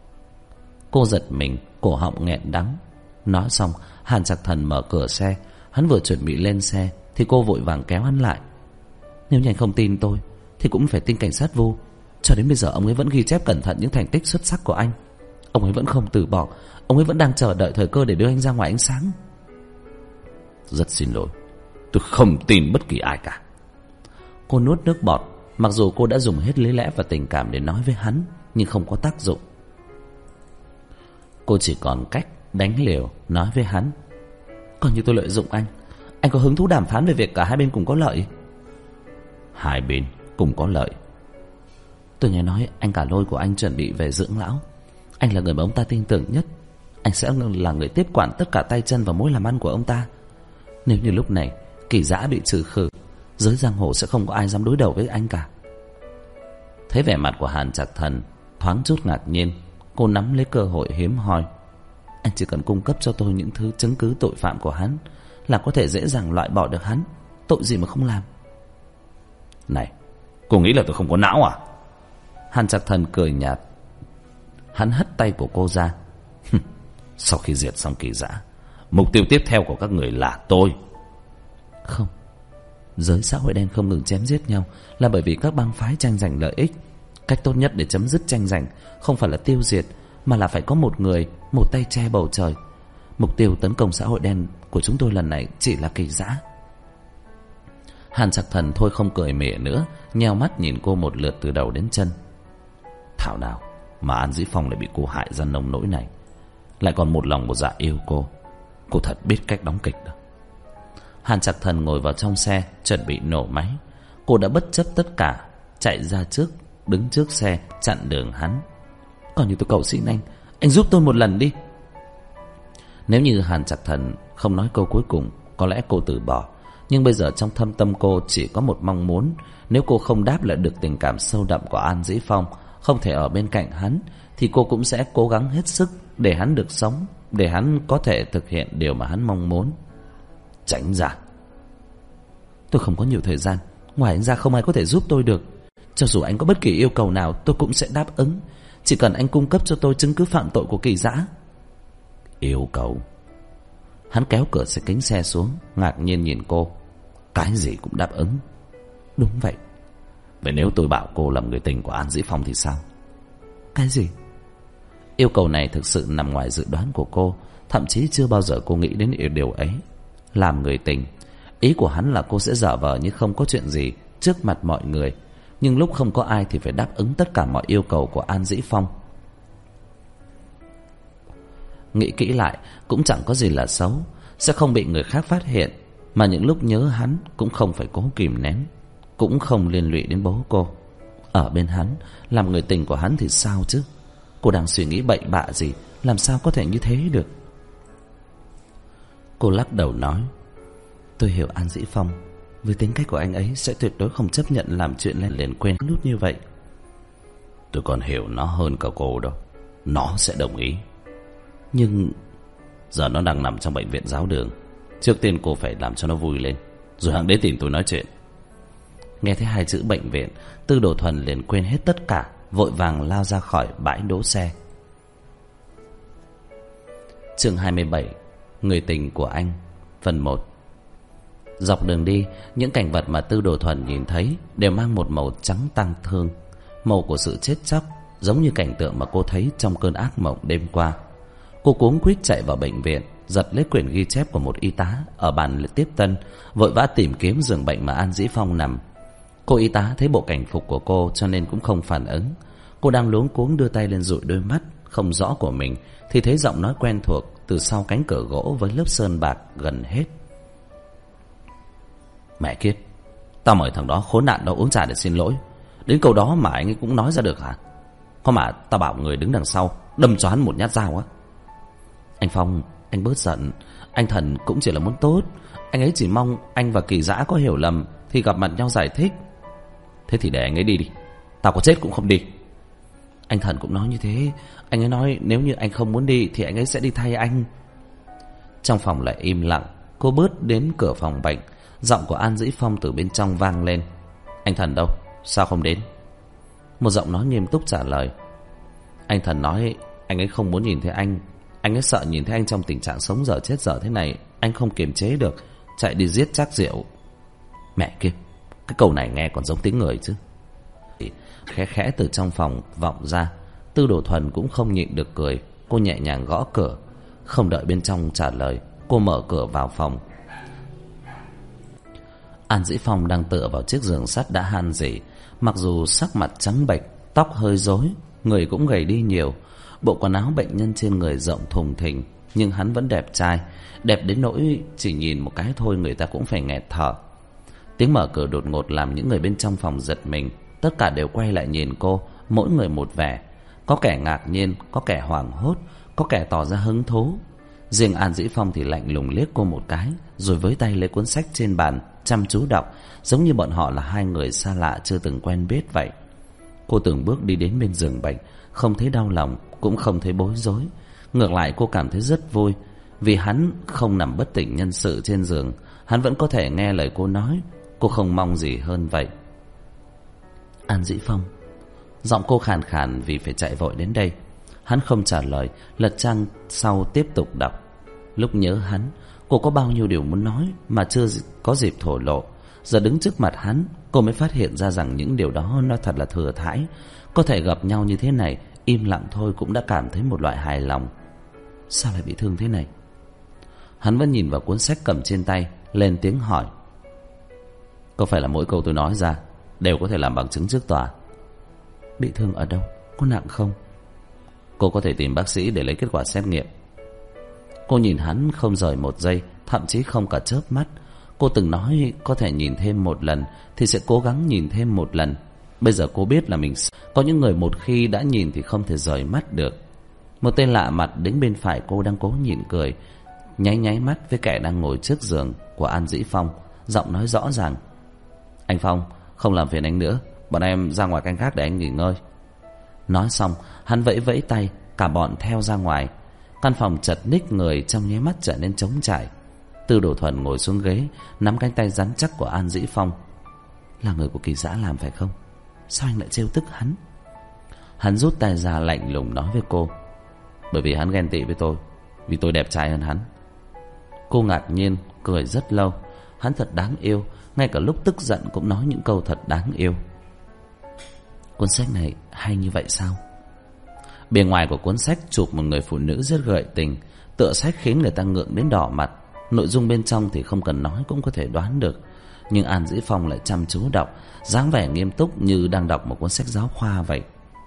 Cô giật mình, cổ họng nghẹn đắng. Nói xong, Hàn Trạc Thần mở cửa xe. Hắn vừa chuẩn bị lên xe thì cô vội vàng kéo hắn lại. Nếu như anh không tin tôi thì cũng phải tin cảnh sát Vu. Cho đến bây giờ ông ấy vẫn ghi chép cẩn thận những thành tích xuất sắc của anh. Ông ấy vẫn không từ bỏ. Ông ấy vẫn đang chờ đợi thời cơ để đưa anh ra ngoài ánh sáng. Rất xin lỗi, tôi không tin bất kỳ ai cả. Cô nuốt nước bọt. Mặc dù cô đã dùng hết lý lẽ và tình cảm để nói với hắn, nhưng không có tác dụng. Cô chỉ còn cách đánh liều nói với hắn, còn như tôi lợi dụng anh có hứng thú đàm phán về việc cả hai bên cùng có lợi? Hai bên cùng có lợi? Tôi nghe nói anh cả Lôi của anh chuẩn bị về dưỡng lão. Anh là người mà ông ta tin tưởng nhất. Anh sẽ là người tiếp quản tất cả tay chân và mối làm ăn của ông ta. Nếu như lúc này Kỳ Dã bị trừ khử, giới giang hồ sẽ không có ai dám đối đầu với anh cả. Thấy vẻ mặt của Hàn Trạc Thần thoáng chút ngạc nhiên, cô nắm lấy cơ hội hiếm hoi. Anh chỉ cần cung cấp cho tôi những thứ chứng cứ tội phạm của hắn là có thể dễ dàng loại bỏ được hắn. Tội gì mà không làm? Này, cô nghĩ là tôi không có não à? Hàn Trạc Thần cười nhạt. Hắn hất tay của cô ra. Sau khi diệt xong Kỳ Dã, mục tiêu tiếp theo của các người là tôi. Không, giới xã hội đen không ngừng chém giết nhau là bởi vì các bang phái tranh giành lợi ích. Cách tốt nhất để chấm dứt tranh giành không phải là tiêu diệt, mà là phải có một người, một tay che bầu trời. Mục tiêu tấn công xã hội đen của chúng tôi lần này chỉ là Kỳ Dã. Hàn Trạc Thần thôi không cười mỉa nữa, nheo mắt nhìn cô một lượt từ đầu đến chân. Thảo nào mà An Dĩ Phong lại bị cô hại ra nông nỗi này, lại còn một lòng một dạ yêu cô. Cô thật biết cách đóng kịch đó. Hàn Trạc Thần ngồi vào trong xe chuẩn bị nổ máy. Cô đã bất chấp tất cả, chạy ra trước, đứng trước xe chặn đường hắn. Còn như tôi cầu xin anh giúp tôi một lần đi. Nếu như Hàn Trạc Thần không nói câu cuối cùng, có lẽ cô từ bỏ. Nhưng bây giờ trong thâm tâm cô chỉ có một mong muốn. Nếu cô không đáp lại được tình cảm sâu đậm của An Dĩ Phong, không thể ở bên cạnh hắn, thì cô cũng sẽ cố gắng hết sức để hắn được sống, để hắn có thể thực hiện điều mà hắn mong muốn. Tránh ra. Tôi không có nhiều thời gian. Ngoài anh ra không ai có thể giúp tôi được. Cho dù anh có bất kỳ yêu cầu nào tôi cũng sẽ đáp ứng, chỉ cần anh cung cấp cho tôi chứng cứ phạm tội của Kỳ Dã. Yêu cầu? Hắn kéo cửa xe kính xe xuống, ngạc nhiên nhìn cô. Cái gì cũng đáp ứng? Đúng vậy. Vậy nếu tôi bảo cô làm người tình của An Dĩ Phong thì sao? Cái gì? Yêu cầu này thực sự nằm ngoài dự đoán của cô. Thậm chí chưa bao giờ cô nghĩ đến điều ấy. Làm người tình. Ý của hắn là cô sẽ giả vờ như không có chuyện gì trước mặt mọi người, nhưng lúc không có ai thì phải đáp ứng tất cả mọi yêu cầu của An Dĩ Phong. Nghĩ kỹ lại cũng chẳng có gì là xấu, sẽ không bị người khác phát hiện, mà những lúc nhớ hắn cũng không phải cố kìm nén, cũng không liên lụy đến bố cô. Ở bên hắn, làm người tình của hắn thì sao chứ? Cô đang suy nghĩ bậy bạ gì? Làm sao có thể như thế được? Cô lắc đầu nói, tôi hiểu An Dĩ Phong. Với tính cách của anh ấy sẽ tuyệt đối không chấp nhận làm chuyện liền quên lút như vậy. Tôi còn hiểu nó hơn cả cô đâu. Nó sẽ đồng ý. Nhưng giờ nó đang nằm trong bệnh viện giáo đường. Trước tiên cô phải làm cho nó vui lên, rồi hẵng đến tìm tôi nói chuyện. Nghe thấy hai chữ bệnh viện, Tư Đồ Thuần liền quên hết tất cả, vội vàng lao ra khỏi bãi đỗ xe. Chương 27. Người tình của anh. Phần 1. Dọc đường đi, những cảnh vật mà Tư Đồ Thuần nhìn thấy đều mang một màu trắng tang thương, màu của sự chết chóc, giống như cảnh tượng mà cô thấy trong cơn ác mộng đêm qua. Cô cuống quýt chạy vào bệnh viện, giật lấy quyển ghi chép của một y tá ở bàn tiếp tân, vội vã tìm kiếm giường bệnh mà An Dĩ Phong nằm. Cô y tá thấy bộ cảnh phục của cô cho nên cũng không phản ứng. Cô đang luống cuống đưa tay lên dụi đôi mắt không rõ của mình thì thấy giọng nói quen thuộc từ sau cánh cửa gỗ với lớp sơn bạc gần hết. Mẹ kiếp, tao mời thằng đó khốn nạn đó uống trà để xin lỗi, đến câu đó mà anh ấy cũng nói ra được hả? Có mà tao bảo người đứng đằng sau đâm cho hắn một nhát dao á. Anh Phong, anh bớt giận. Anh Thần cũng chỉ là muốn tốt. Anh ấy chỉ mong anh và Kỳ Dã có hiểu lầm thì gặp mặt nhau giải thích. Thế thì để anh ấy đi đi, tao có chết cũng không đi. Anh Thần cũng nói như thế. Anh ấy nói nếu như anh không muốn đi thì anh ấy sẽ đi thay anh. Trong phòng lại im lặng. Cô bước đến cửa phòng bệnh. Giọng của An Dĩ Phong từ bên trong vang lên. Anh Thần đâu? Sao không đến? Một giọng nói nghiêm túc trả lời. Anh Thần nói anh ấy không muốn nhìn thấy anh. Anh ấy sợ nhìn thấy anh trong tình trạng sống dở chết dở thế này, anh không kiềm chế được, chạy đi giết Trác Diệu. Mẹ kiếp, cái câu này nghe còn giống tiếng người chứ. Khẽ khẽ từ trong phòng vọng ra. Tư Đồ Thuần cũng không nhịn được cười. Cô nhẹ nhàng gõ cửa. Không đợi bên trong trả lời, cô mở cửa vào phòng. An Dĩ Phong đang tựa vào chiếc giường sắt đã han rỉ. Mặc dù sắc mặt trắng bệch, tóc hơi rối, người cũng gầy đi nhiều. Bộ quần áo bệnh nhân trên người rộng thùng thình, nhưng hắn vẫn đẹp trai, đẹp đến nỗi chỉ nhìn một cái thôi người ta cũng phải nghẹt thở. Tiếng mở cửa đột ngột làm những người bên trong phòng giật mình. Tất cả đều quay lại nhìn cô, mỗi người một vẻ. Có kẻ ngạc nhiên, có kẻ hoảng hốt, có kẻ tỏ ra hứng thú. Riêng An Dĩ Phong thì lạnh lùng liếc cô một cái, rồi với tay lấy cuốn sách trên bàn chăm chú đọc, giống như bọn họ là hai người xa lạ chưa từng quen biết vậy. Cô từng bước đi đến bên giường bệnh, không thấy đau lòng, cũng không thấy bối rối. Ngược lại cô cảm thấy rất vui, vì hắn không nằm bất tỉnh nhân sự trên giường, hắn vẫn có thể nghe lời cô nói. Cô không mong gì hơn vậy. An Dĩ Phong. Giọng cô khàn khàn vì phải chạy vội đến đây. Hắn không trả lời, lật trang sau tiếp tục đọc. Lúc nhớ hắn, cô có bao nhiêu điều muốn nói mà chưa có dịp thổ lộ. Giờ đứng trước mặt hắn, cô mới phát hiện ra rằng những điều đó nó thật là thừa thãi. Có thể gặp nhau như thế này, im lặng thôi cũng đã cảm thấy một loại hài lòng. Sao lại bị thương thế này? Hắn vẫn nhìn vào cuốn sách cầm trên tay, lên tiếng hỏi. Có phải là mỗi câu tôi nói ra đều có thể làm bằng chứng trước tòa? Bị thương ở đâu? Có nặng không? Cô có thể tìm bác sĩ để lấy kết quả xét nghiệm. Cô nhìn hắn không rời một giây, thậm chí không cả chớp mắt. Cô từng nói có thể nhìn thêm một lần thì sẽ cố gắng nhìn thêm một lần. Bây giờ cô biết là mình có những người một khi đã nhìn thì không thể rời mắt được. Một tên lạ mặt đứng bên phải cô đang cố nhịn cười, nháy nháy mắt với kẻ đang ngồi trước giường của An Dĩ Phong, giọng nói rõ ràng: Anh Phong, không làm phiền anh nữa, bọn em ra ngoài canh gác để anh nghỉ ngơi. Nói xong hắn vẫy vẫy tay, cả bọn theo ra ngoài. Căn phòng chật ních người trong nháy mắt trở nên trống trải. Tư Đồ Thuần ngồi xuống ghế, nắm cánh tay rắn chắc của An Dĩ Phong. Là người của Kỳ Dã làm phải không? Sao anh lại trêu tức hắn? Hắn rút tay ra lạnh lùng nói với cô: Bởi vì hắn ghen tị với tôi, vì tôi đẹp trai hơn hắn. Cô ngạc nhiên cười rất lâu. Hắn thật đáng yêu, ngay cả lúc tức giận cũng nói những câu thật đáng yêu. Cuốn sách này hay như vậy sao? Bề ngoài của cuốn sách chụp một người phụ nữ rất gợi tình, tựa sách khiến người ta ngượng đến đỏ mặt. Nội dung bên trong thì không cần nói cũng có thể đoán được. Nhưng An Dĩ Phong lại chăm chú đọc, dáng vẻ nghiêm túc như đang đọc một cuốn sách giáo khoa vậy.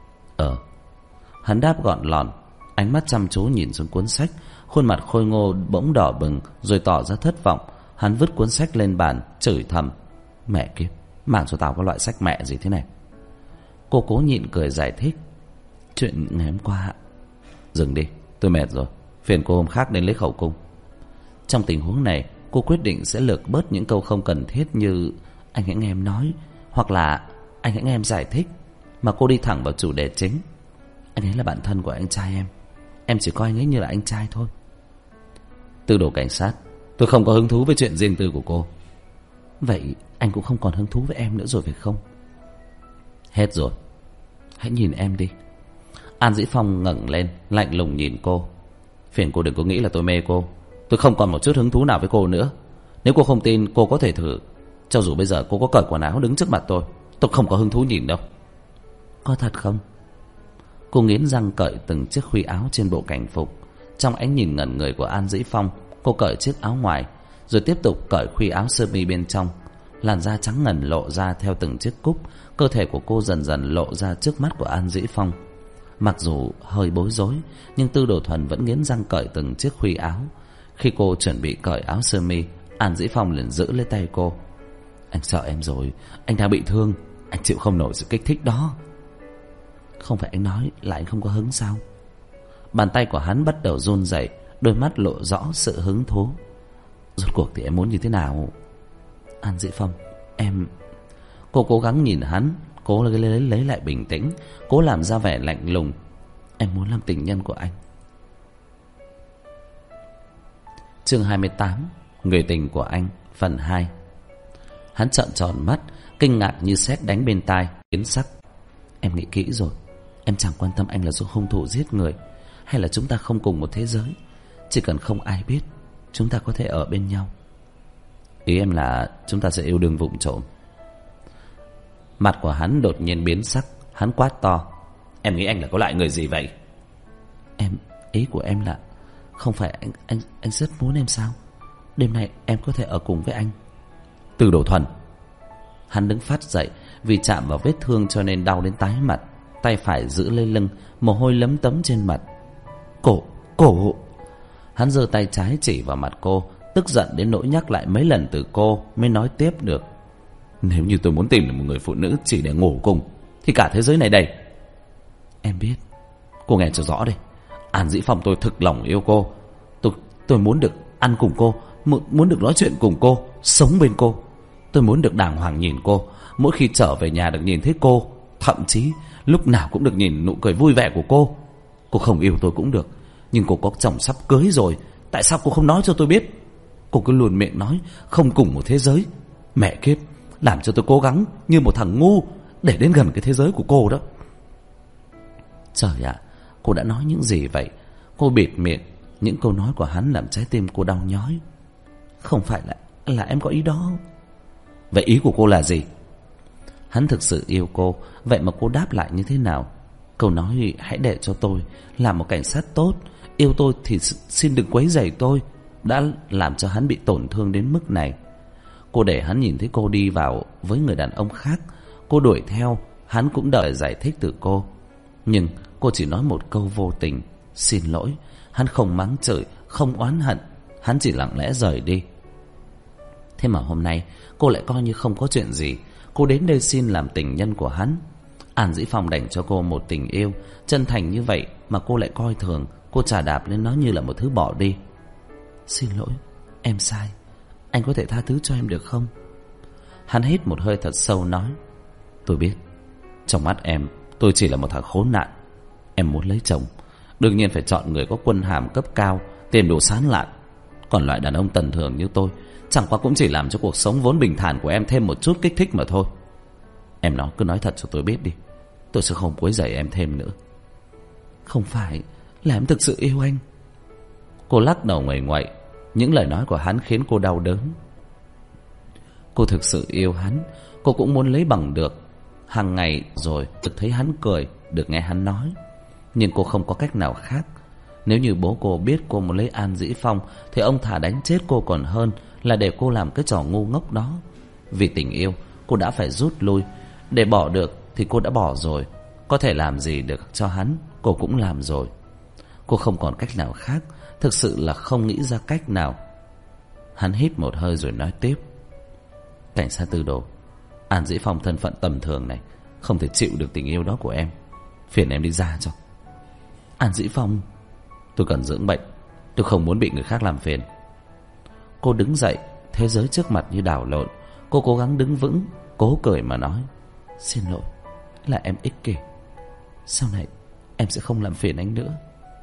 Hắn đáp gọn lọn, ánh mắt chăm chú nhìn xuống cuốn sách. Khuôn mặt khôi ngô bỗng đỏ bừng, rồi tỏ ra thất vọng. Hắn vứt cuốn sách lên bàn, chửi thầm: Mẹ kiếp, mang cho tao có loại sách mẹ gì thế này. Cô cố nhịn cười giải thích: Chuyện ngày hôm qua. Dừng đi, tôi mệt rồi, phiền cô hôm khác đến lấy khẩu cung. Trong tình huống này, cô quyết định sẽ lược bớt những câu không cần thiết như Anh hãy nghe em nói, hoặc là Anh hãy nghe em giải thích, mà cô đi thẳng vào chủ đề chính: Anh ấy là bạn thân của anh trai em chỉ coi anh ấy như là anh trai thôi. Tư đồ cảnh sát, tôi không có hứng thú với chuyện riêng tư của cô. Vậy anh cũng không còn hứng thú với em nữa rồi phải không? Hết rồi. Hãy nhìn em đi. An Dĩ Phong ngẩng lên, lạnh lùng nhìn cô: Phiền cô đừng có nghĩ là tôi mê cô. Tôi không còn một chút hứng thú nào với cô nữa. Nếu cô không tin, cô có thể thử. Cho dù bây giờ cô có cởi quần áo đứng trước mặt tôi không có hứng thú nhìn đâu. Có thật không? Cô nghiến răng cởi từng chiếc khuy áo trên bộ cảnh phục. Trong ánh nhìn ngẩn người của An Dĩ Phong, cô cởi chiếc áo ngoài, rồi tiếp tục cởi khuy áo sơ mi bên trong. Làn da trắng ngần lộ ra theo từng chiếc cúc. Cơ thể của cô dần dần lộ ra trước mắt của An Dĩ Phong. Mặc dù hơi bối rối, nhưng Tư Đồ Thuần vẫn nghiến răng cởi từng chiếc khuy áo. Khi cô chuẩn bị cởi áo sơ mi, An Dĩ Phong liền giữ lấy tay cô: Anh sợ em rồi, anh đang bị thương, anh chịu không nổi sự kích thích đó. Không phải anh nói là anh không có hứng sao? Bàn tay của hắn bắt đầu run rẩy, đôi mắt lộ rõ sự hứng thú. Rốt cuộc thì em muốn như thế nào? An Dĩ Phong, em... Cô cố gắng nhìn hắn, cố lấy lại bình tĩnh, cố làm ra vẻ lạnh lùng. Em muốn làm tình nhân của anh. Chương 28, Người tình của anh, phần 2. Hắn trợn tròn mắt, kinh ngạc như sét đánh bên tai, biến sắc. Em nghĩ kỹ rồi, em chẳng quan tâm anh là số hung thủ giết người, hay là chúng ta không cùng một thế giới. Chỉ cần không ai biết, chúng ta có thể ở bên nhau. Ý em là chúng ta sẽ yêu đương vụng trộm. Mặt của hắn đột nhiên biến sắc. Hắn quát to: Em nghĩ anh là có loại người gì vậy? Ý của em là không phải anh rất muốn em sao? Đêm nay em có thể ở cùng với anh. Tư Đồ Thuần. Hắn đứng phát dậy, vì chạm vào vết thương cho nên đau đến tái mặt. Tay phải giữ lấy lưng, mồ hôi lấm tấm trên mặt. Cổ. Hắn giơ tay trái chỉ vào mặt cô, tức giận đến nỗi nhắc lại mấy lần từ cô mới nói tiếp được: Nếu như tôi muốn tìm được một người phụ nữ chỉ để ngủ cùng thì cả thế giới này đây. Em biết. Cô nghe cho rõ đây, An Dĩ Phong tôi thực lòng yêu cô. Tôi muốn được ăn cùng cô, muốn được nói chuyện cùng cô, sống bên cô. Tôi muốn được đàng hoàng nhìn cô, mỗi khi trở về nhà được nhìn thấy cô, thậm chí lúc nào cũng được nhìn nụ cười vui vẻ của cô. Cô không yêu tôi cũng được, nhưng cô có chồng sắp cưới rồi, tại sao cô không nói cho tôi biết? Cô cứ luôn miệng nói không cùng một thế giới. Mẹ kiếp, làm cho tôi cố gắng như một thằng ngu để đến gần cái thế giới của cô đó. Trời ạ, cô đã nói những gì vậy? Cô bịt miệng. Những câu nói của hắn làm trái tim cô đau nhói. Không phải là em có ý đó. Vậy ý của cô là gì? Hắn thực sự yêu cô, vậy mà cô đáp lại như thế nào? Câu nói hãy để cho tôi làm một cảnh sát tốt, yêu tôi thì xin đừng quấy rầy tôi, đã làm cho hắn bị tổn thương đến mức này. Cô để hắn nhìn thấy cô đi vào với người đàn ông khác, cô đuổi theo, hắn cũng đợi giải thích từ cô. Nhưng cô chỉ nói một câu vô tình: Xin lỗi. Hắn không mắng chửi, không oán hận, hắn chỉ lặng lẽ rời đi. Thế mà hôm nay cô lại coi như không có chuyện gì. Cô đến đây xin làm tình nhân của hắn. An Dĩ Phong dành cho cô một tình yêu chân thành như vậy mà cô lại coi thường. Cô chà đạp lên nó như là một thứ bỏ đi. Xin lỗi, em sai. Anh có thể tha thứ cho em được không? Hắn hít một hơi thật sâu nói, tôi biết, trong mắt em tôi chỉ là một thằng khốn nạn. Em muốn lấy chồng, đương nhiên phải chọn người có quân hàm cấp cao, tiền đồ sán lạn. Còn loại đàn ông tầm thường như tôi chẳng qua cũng chỉ làm cho cuộc sống vốn bình thản của em thêm một chút kích thích mà thôi. Em cứ nói thật cho tôi biết đi, tôi sẽ không quấy rầy em thêm nữa. Không phải là em thực sự yêu anh. Cô lắc đầu nguậy nguậy. Những lời nói của hắn khiến cô đau đớn. Cô thực sự yêu hắn, cô cũng muốn lấy bằng được. Hàng ngày rồi được thấy hắn cười, được nghe hắn nói. Nhưng cô không có cách nào khác. Nếu như bố cô biết cô muốn lấy An Dĩ Phong thì ông thà đánh chết cô còn hơn là để cô làm cái trò ngu ngốc đó. Vì tình yêu cô đã phải rút lui. Để bỏ được thì cô đã bỏ rồi. Có thể làm gì được cho hắn, cô cũng làm rồi. Cô không còn cách nào khác, thực sự là không nghĩ ra cách nào. Hắn hít một hơi rồi nói tiếp, cảnh sát Tư Đồ, An Dĩ Phong thân phận tầm thường này không thể chịu được tình yêu đó của em. Phiền em đi ra cho. An Dĩ Phong, tôi cần dưỡng bệnh, tôi không muốn bị người khác làm phiền. Cô đứng dậy, thế giới trước mặt như đảo lộn. Cô cố gắng đứng vững, cố cười mà nói, xin lỗi, là em ích kỷ. Sau này em sẽ không làm phiền anh nữa.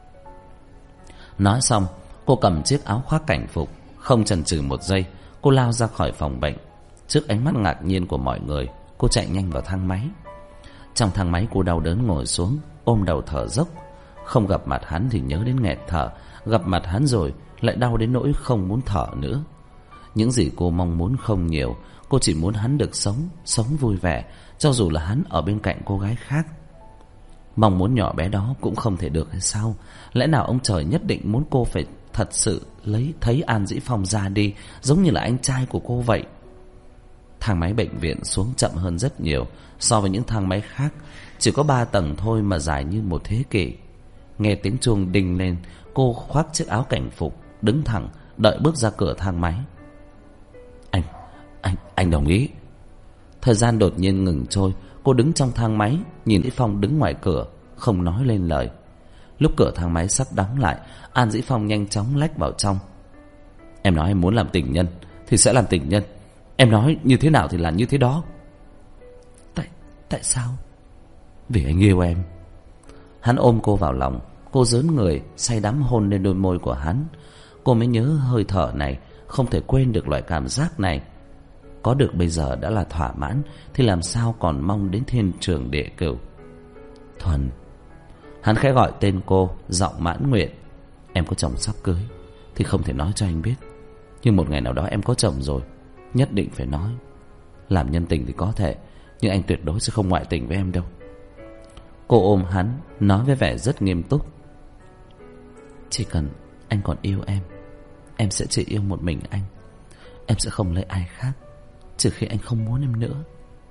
Nói xong, cô cầm chiếc áo khoác cảnh phục, không chần chừ một giây, cô lao ra khỏi phòng bệnh. Trước ánh mắt ngạc nhiên của mọi người, cô chạy nhanh vào thang máy. Trong thang máy cô đau đớn ngồi xuống, ôm đầu thở dốc. Không gặp mặt hắn thì nhớ đến nghẹt thở, gặp mặt hắn rồi lại đau đến nỗi không muốn thở nữa. Những gì cô mong muốn không nhiều, cô chỉ muốn hắn được sống vui vẻ, cho dù là hắn ở bên cạnh cô gái khác. Mong muốn nhỏ bé đó cũng không thể được hay sao? Lẽ nào ông trời nhất định muốn cô phải thật sự thấy An Dĩ Phong ra đi, giống như là anh trai của cô vậy? Thang máy bệnh viện xuống chậm hơn rất nhiều so với những thang máy khác, chỉ có 3 tầng thôi mà dài như một thế kỷ. Nghe tiếng chuông đinh lên, cô khoác chiếc áo cảnh phục, đứng thẳng, đợi bước ra cửa thang máy. Anh đồng ý. Thời gian đột nhiên ngừng trôi. Cô đứng trong thang máy, nhìn Dĩ Phong đứng ngoài cửa, không nói lên lời. Lúc cửa thang máy sắp đóng lại, An Dĩ Phong nhanh chóng lách vào trong. Em nói em muốn làm tình nhân thì sẽ làm tình nhân, em nói như thế nào thì là như thế đó. Tại sao? Vì anh yêu em. Hắn ôm cô vào lòng, cô rớn người, say đắm hôn lên đôi môi của hắn. Cô mới nhớ hơi thở này, không thể quên được loại cảm giác này. Có được bây giờ đã là thỏa mãn, thì làm sao còn mong đến thiên trường địa cửu. Thuần. Hắn khẽ gọi tên cô, giọng mãn nguyện. Em có chồng sắp cưới thì không thể nói cho anh biết, nhưng một ngày nào đó em có chồng rồi, nhất định phải nói. Làm nhân tình thì có thể, nhưng anh tuyệt đối sẽ không ngoại tình với em đâu. Cô ôm hắn, nói với vẻ rất nghiêm túc. Chỉ cần anh còn yêu em sẽ chỉ yêu một mình anh. Em sẽ không lấy ai khác, trừ khi anh không muốn em nữa.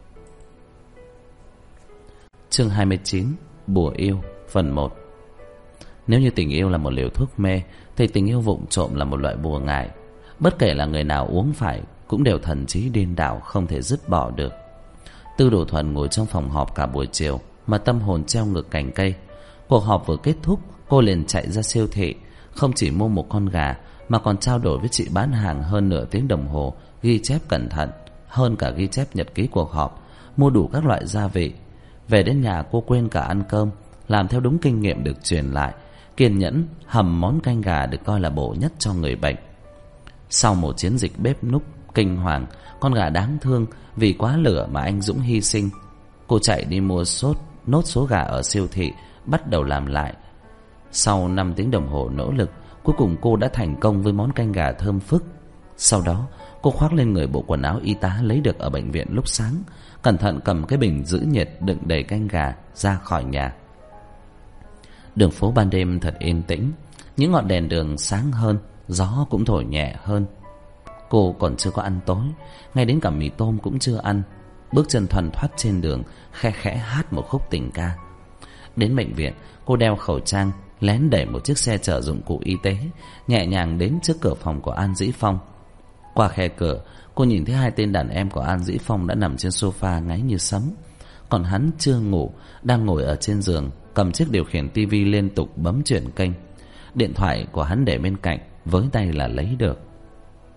Chương 29, Bùa yêu, phần 1. Nếu như tình yêu là một liều thuốc mê, thì tình yêu vụng trộm là một loại bùa ngải. Bất kể là người nào uống phải cũng đều thần trí điên đảo, không thể dứt bỏ được. Tư Đồ Thuần ngồi trong phòng họp cả buổi chiều mà tâm hồn treo ngược cành cây. Cuộc họp vừa kết thúc, cô liền chạy ra siêu thị, không chỉ mua một con gà mà còn trao đổi với chị bán hàng hơn nửa tiếng đồng hồ, ghi chép cẩn thận hơn cả ghi chép nhật ký cuộc họp, mua đủ các loại gia vị. Về đến nhà cô quên cả ăn cơm, làm theo đúng kinh nghiệm được truyền lại, kiên nhẫn hầm món canh gà được coi là bổ nhất cho người bệnh. Sau một chiến dịch bếp núc kinh hoàng, con gà đáng thương vì quá lửa mà anh Dũng hy sinh, cô chạy đi mua nốt số gà ở siêu thị, bắt đầu làm lại. Sau 5 tiếng đồng hồ nỗ lực, cuối cùng cô đã thành công với món canh gà thơm phức. Sau đó cô khoác lên người bộ quần áo y tá lấy được ở bệnh viện lúc sáng, cẩn thận cầm cái bình giữ nhiệt đựng đầy canh gà ra khỏi nhà. Đường phố ban đêm thật yên tĩnh, những ngọn đèn đường sáng hơn, gió cũng thổi nhẹ hơn. Cô còn chưa có ăn tối, ngay đến cả mì tôm cũng chưa ăn. Bước chân thoăn thoắt trên đường, khe khẽ hát một khúc tình ca. Đến bệnh viện, cô đeo khẩu trang, lén đẩy một chiếc xe chở dụng cụ y tế, nhẹ nhàng đến trước cửa phòng của An Dĩ Phong. Qua khe cửa, cô nhìn thấy 2 tên đàn em của An Dĩ Phong đã nằm trên sofa ngáy như sấm. Còn hắn chưa ngủ, đang ngồi ở trên giường, cầm chiếc điều khiển tivi liên tục bấm chuyển kênh. Điện thoại của hắn để bên cạnh, với tay là lấy được.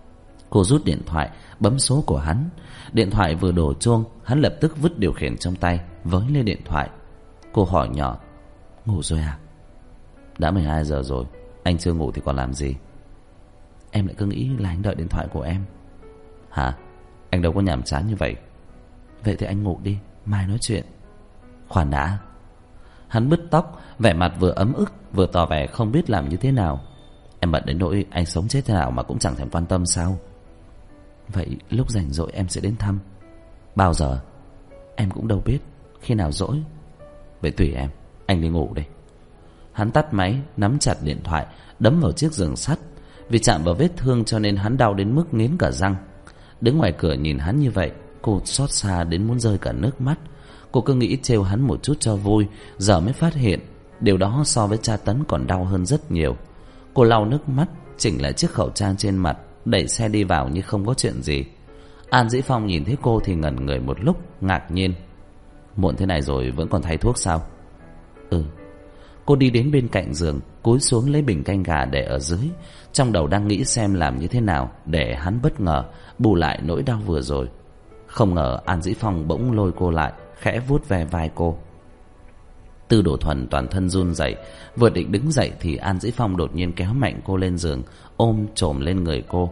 Cô rút điện thoại, bấm số của hắn. Điện thoại vừa đổ chuông, hắn lập tức vứt điều khiển trong tay, với lên điện thoại. Cô hỏi nhỏ: ngủ rồi à? Đã 12 giờ rồi, anh chưa ngủ thì còn làm gì? Em lại cứ nghĩ là anh đợi điện thoại của em. Hả? Anh đâu có nhàm chán như vậy. Vậy thì anh ngủ đi, mai nói chuyện. Khoan đã. Hắn bứt tóc, vẻ mặt vừa ấm ức vừa tỏ vẻ không biết làm như thế nào. Em bận đến nỗi anh sống chết thế nào mà cũng chẳng thèm quan tâm sao? Vậy lúc rảnh rỗi em sẽ đến thăm. Bao giờ? Em cũng đâu biết, khi nào rỗi. Vậy tùy em, anh đi ngủ đây. Hắn tắt máy, nắm chặt điện thoại, đấm vào chiếc giường sắt. Vì chạm vào vết thương cho nên hắn đau đến mức nghiến cả răng. Đứng ngoài cửa nhìn hắn như vậy, cô xót xa đến muốn rơi cả nước mắt. Cô cứ nghĩ trêu hắn một chút cho vui, giờ mới phát hiện điều đó so với tra tấn còn đau hơn rất nhiều. Cô lau nước mắt, chỉnh lại chiếc khẩu trang trên mặt, đẩy xe đi vào như không có chuyện gì. An Dĩ Phong nhìn thấy cô thì ngẩn người một lúc, ngạc nhiên. Muộn thế này rồi vẫn còn thay thuốc sao? Ừ. Cô đi đến bên cạnh giường, cúi xuống lấy bình canh gà để ở dưới, trong đầu đang nghĩ xem làm như thế nào để hắn bất ngờ bù lại nỗi đau vừa rồi. Không ngờ An Dĩ Phong bỗng lôi cô lại, khẽ vuốt ve vai cô. Tư Đồ Thuần toàn thân run rẩy, vừa định đứng dậy thì An Dĩ Phong đột nhiên kéo mạnh cô lên giường, ôm chồm lên người cô.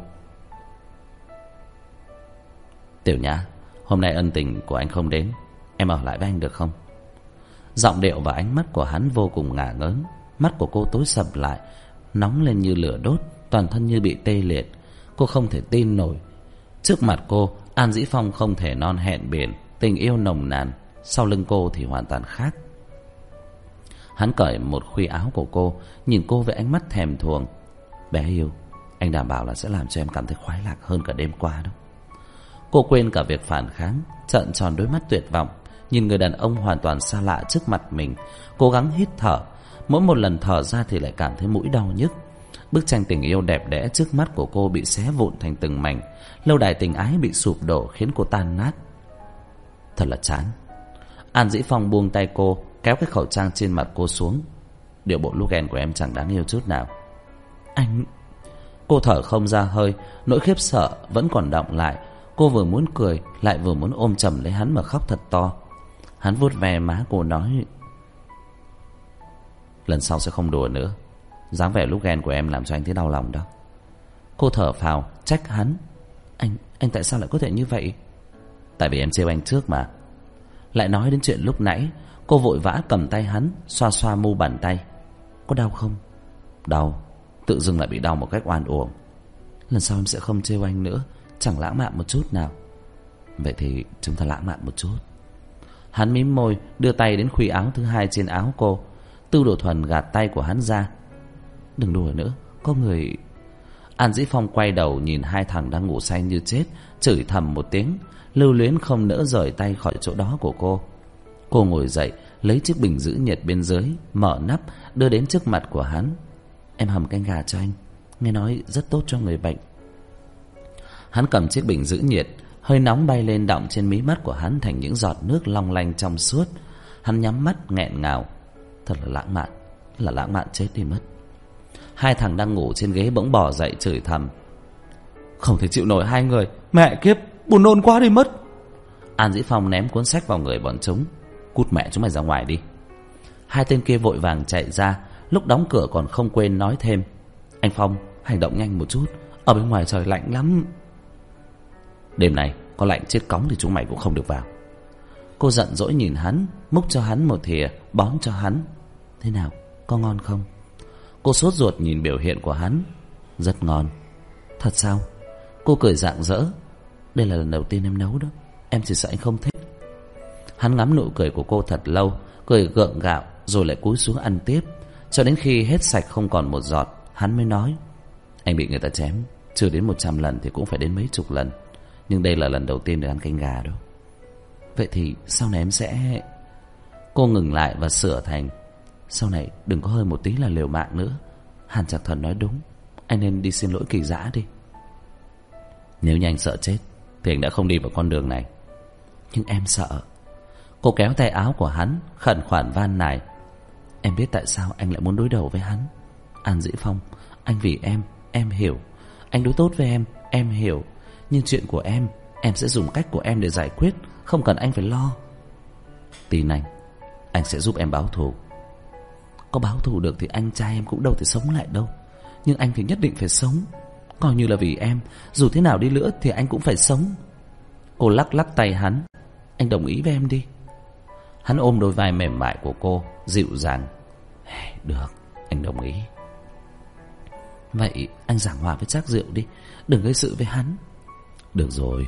Tiểu Nhã, hôm nay ân tình của anh không đến, em ở lại với anh được không? Giọng điệu và ánh mắt của hắn vô cùng ngả ngớn. Mắt của cô tối sầm lại, nóng lên như lửa đốt, toàn thân như bị tê liệt. Cô không thể tin nổi. Trước mặt cô, An Dĩ Phong không thể non hẹn biển, tình yêu nồng nàn. Sau lưng cô thì hoàn toàn khác. Hắn cởi một khuy áo của cô, nhìn cô với ánh mắt thèm thuồng. Bé yêu, anh đảm bảo là sẽ làm cho em cảm thấy khoái lạc hơn cả đêm qua đâu. Cô quên cả việc phản kháng, trợn tròn đôi mắt tuyệt vọng, nhìn người đàn ông hoàn toàn xa lạ trước mặt mình. Cố gắng hít thở, mỗi một lần thở ra thì lại cảm thấy mũi đau nhức. Bức tranh tình yêu đẹp đẽ trước mắt của cô bị xé vụn thành từng mảnh. Lâu đài tình ái bị sụp đổ khiến cô tan nát. Thật là chán. An Dĩ Phong buông tay cô, kéo cái khẩu trang trên mặt cô xuống. Điệu bộ lúc ghen của em chẳng đáng yêu chút nào. Anh... Cô thở không ra hơi, nỗi khiếp sợ vẫn còn đọng lại. Cô vừa muốn cười lại vừa muốn ôm chầm lấy hắn mà khóc thật to. Hắn vuốt ve má cô nói: lần sau sẽ không đùa nữa. Dáng vẻ lúc ghen của em làm cho anh thấy đau lòng đó. Cô thở phào trách hắn: Anh tại sao lại có thể như vậy? Tại vì em trêu anh trước mà. Lại nói đến chuyện lúc nãy, cô vội vã cầm tay hắn, xoa xoa mu bàn tay. Có đau không? Đau. Tự dưng lại bị đau một cách oan uổng. Lần sau em sẽ không trêu anh nữa, chẳng lãng mạn một chút nào. Vậy thì chúng ta lãng mạn một chút. Hắn mím môi, đưa tay đến khuy áo thứ hai trên áo cô. Tư Đồ Thuần gạt tay của hắn ra. Đừng đùa nữa, có người... An Dĩ Phong quay đầu nhìn hai thằng đang ngủ say như chết, chửi thầm một tiếng, lưu luyến không nỡ rời tay khỏi chỗ đó của cô. Cô ngồi dậy, lấy chiếc bình giữ nhiệt bên dưới, mở nắp, đưa đến trước mặt của hắn. Em hầm canh gà cho anh, nghe nói rất tốt cho người bệnh. Hắn cầm chiếc bình giữ nhiệt, hơi nóng bay lên đọng trên mí mắt của hắn thành những giọt nước long lanh trong suốt. Hắn nhắm mắt nghẹn ngào. Thật là lãng mạn chết đi mất. Hai thằng đang ngủ trên ghế bỗng bò dậy chửi thầm: không thể chịu nổi hai người, mẹ kiếp, buồn nôn quá đi mất. An Dĩ Phong ném cuốn sách vào người bọn chúng. Cút mẹ chúng mày ra ngoài đi. Hai tên kia vội vàng chạy ra, lúc đóng cửa còn không quên nói thêm: anh Phong, hành động nhanh một chút, ở bên ngoài trời lạnh lắm. Đêm này có lạnh chết cóng thì chúng mày cũng không được vào. Cô giận dỗi nhìn hắn, múc cho hắn một thìa, bón cho hắn. Thế nào, có ngon không? Cô sốt ruột nhìn biểu hiện của hắn. Rất ngon. Thật sao? Cô cười rạng rỡ. Đây là lần đầu tiên em nấu đó, em chỉ sợ anh không thích. Hắn ngắm nụ cười của cô thật lâu, cười gượng gạo rồi lại cúi xuống ăn tiếp, cho đến khi hết sạch không còn một giọt. Hắn mới nói: anh bị người ta chém chưa đến 100 lần thì cũng phải đến mấy chục lần, nhưng đây là lần đầu tiên được ăn canh gà đó. Vậy thì sau này em sẽ... Cô ngừng lại và sửa thành: sau này đừng có hơi một tí là liều mạng nữa. Hàn Trạc Thần nói đúng, anh nên đi xin lỗi Kỳ Dã đi. Nếu như anh sợ chết thì anh đã không đi vào con đường này. Nhưng em sợ. Cô kéo tay áo của hắn, khẩn khoản van nài. Em biết tại sao anh lại muốn đối đầu với hắn. An Dĩ Phong, anh vì em hiểu. Anh đối tốt với em Em hiểu. Nhưng chuyện của em sẽ dùng cách của em để giải quyết, không cần anh phải lo. Tin anh sẽ giúp em báo thù. Có báo thù được thì anh trai em cũng đâu thể sống lại đâu. Nhưng anh thì nhất định phải sống. Coi như là vì em, dù thế nào đi nữa thì anh cũng phải sống. Cô lắc lắc tay hắn. Anh đồng ý với em đi. Hắn ôm đôi vai mềm mại của cô, dịu dàng. Được, anh đồng ý. Vậy anh giảng hòa với Trác Diệu đi, đừng gây sự với hắn. Được rồi.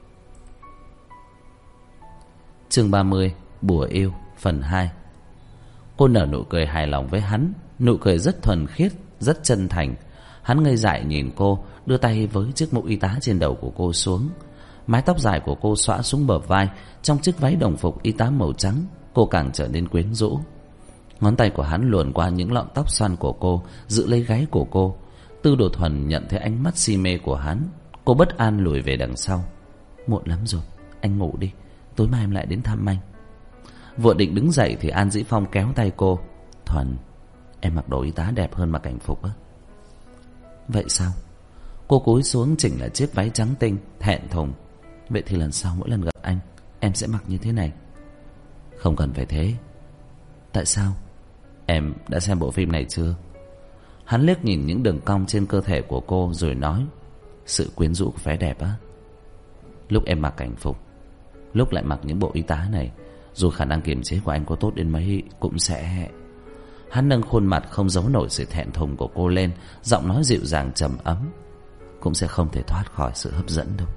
Chương 30, Bùa Yêu, phần 2. Cô nở nụ cười hài lòng với hắn. Nụ cười rất thuần khiết, rất chân thành. Hắn ngây dại nhìn cô, đưa tay với chiếc mũ y tá trên đầu của cô xuống. Mái tóc dài của cô xõa xuống bờ vai. Trong chiếc váy đồng phục y tá màu trắng, cô càng trở nên quyến rũ. Ngón tay của hắn luồn qua những lọn tóc xoăn của cô, giữ lấy gáy của cô. Tư Đồ Thuần nhận thấy ánh mắt si mê của hắn. Cô bất an lùi về đằng sau. Muộn lắm rồi, anh ngủ đi, tối mai em lại đến thăm anh. Vừa định đứng dậy thì An Dĩ Phong kéo tay cô. Thuần, em mặc đồ y tá đẹp hơn mặc cảnh phục á. Vậy sao? Cô cúi xuống chỉnh lại chiếc váy trắng tinh, thẹn thùng. Vậy thì lần sau mỗi lần gặp anh, em sẽ mặc như thế này. Không cần phải thế. Tại sao? Em đã xem bộ phim này chưa? Hắn liếc nhìn những đường cong trên cơ thể của cô rồi nói. Sự quyến rũ của phái đẹp á. Lúc em mặc cảnh phục, lúc lại mặc những bộ y tá này, dù khả năng kiềm chế của anh có tốt đến mấy cũng sẽ... Hắn nâng khuôn mặt không giấu nổi sự thẹn thùng của cô lên, giọng nói dịu dàng trầm ấm. Cũng sẽ không thể thoát khỏi sự hấp dẫn đâu.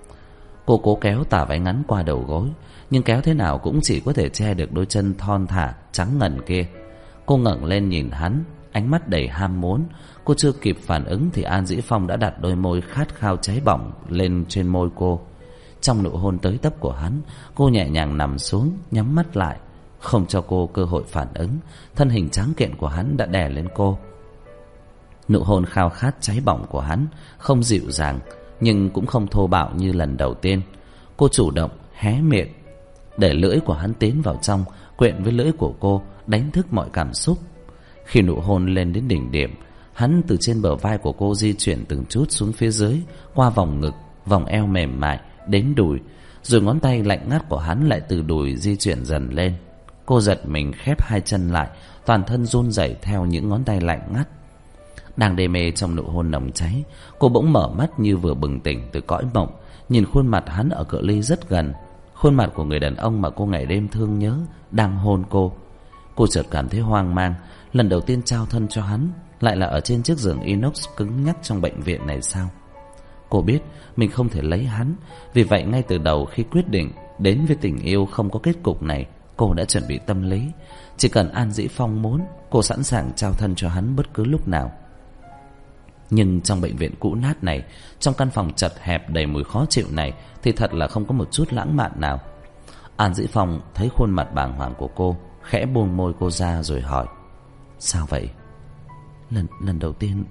Cô cố kéo tà váy ngắn qua đầu gối, nhưng kéo thế nào cũng chỉ có thể che được đôi chân thon thả trắng ngần kia. Cô ngẩng lên nhìn hắn, ánh mắt đầy ham muốn. Cô chưa kịp phản ứng thì An Dĩ Phong đã đặt đôi môi khát khao cháy bỏng lên trên môi cô. Trong nụ hôn tới tấp của hắn, cô nhẹ nhàng nằm xuống, nhắm mắt lại. Không cho cô cơ hội phản ứng, thân hình tráng kiện của hắn đã đè lên cô. Nụ hôn khao khát cháy bỏng của hắn không dịu dàng, nhưng cũng không thô bạo như lần đầu tiên. Cô chủ động hé miệng, để lưỡi của hắn tiến vào trong, quyện với lưỡi của cô, đánh thức mọi cảm xúc. Khi nụ hôn lên đến đỉnh điểm, hắn từ trên bờ vai của cô di chuyển từng chút xuống phía dưới, qua vòng ngực, vòng eo mềm mại, đến đùi. Rồi ngón tay lạnh ngắt của hắn lại từ đùi di chuyển dần lên. Cô giật mình khép hai chân lại, toàn thân run rẩy theo những ngón tay lạnh ngắt. Đang đê mê trong nụ hôn nồng cháy, cô bỗng mở mắt như vừa bừng tỉnh từ cõi mộng, nhìn khuôn mặt hắn ở cự ly rất gần. Khuôn mặt của người đàn ông mà cô ngày đêm thương nhớ đang hôn cô. Cô chợt cảm thấy hoang mang. Lần đầu tiên trao thân cho hắn lại là ở trên chiếc giường inox cứng nhắc trong bệnh viện này sao? Cô biết mình không thể lấy hắn. Vì vậy ngay từ đầu khi quyết định đến với tình yêu không có kết cục này, cô đã chuẩn bị tâm lý. Chỉ cần An Dĩ Phong muốn, cô sẵn sàng trao thân cho hắn bất cứ lúc nào. Nhưng trong bệnh viện cũ nát này, trong căn phòng chật hẹp đầy mùi khó chịu này, thì thật là không có một chút lãng mạn nào. An Dĩ Phong thấy khuôn mặt bàng hoàng của cô, khẽ buông môi cô ra rồi hỏi. Sao vậy? Lần đầu tiên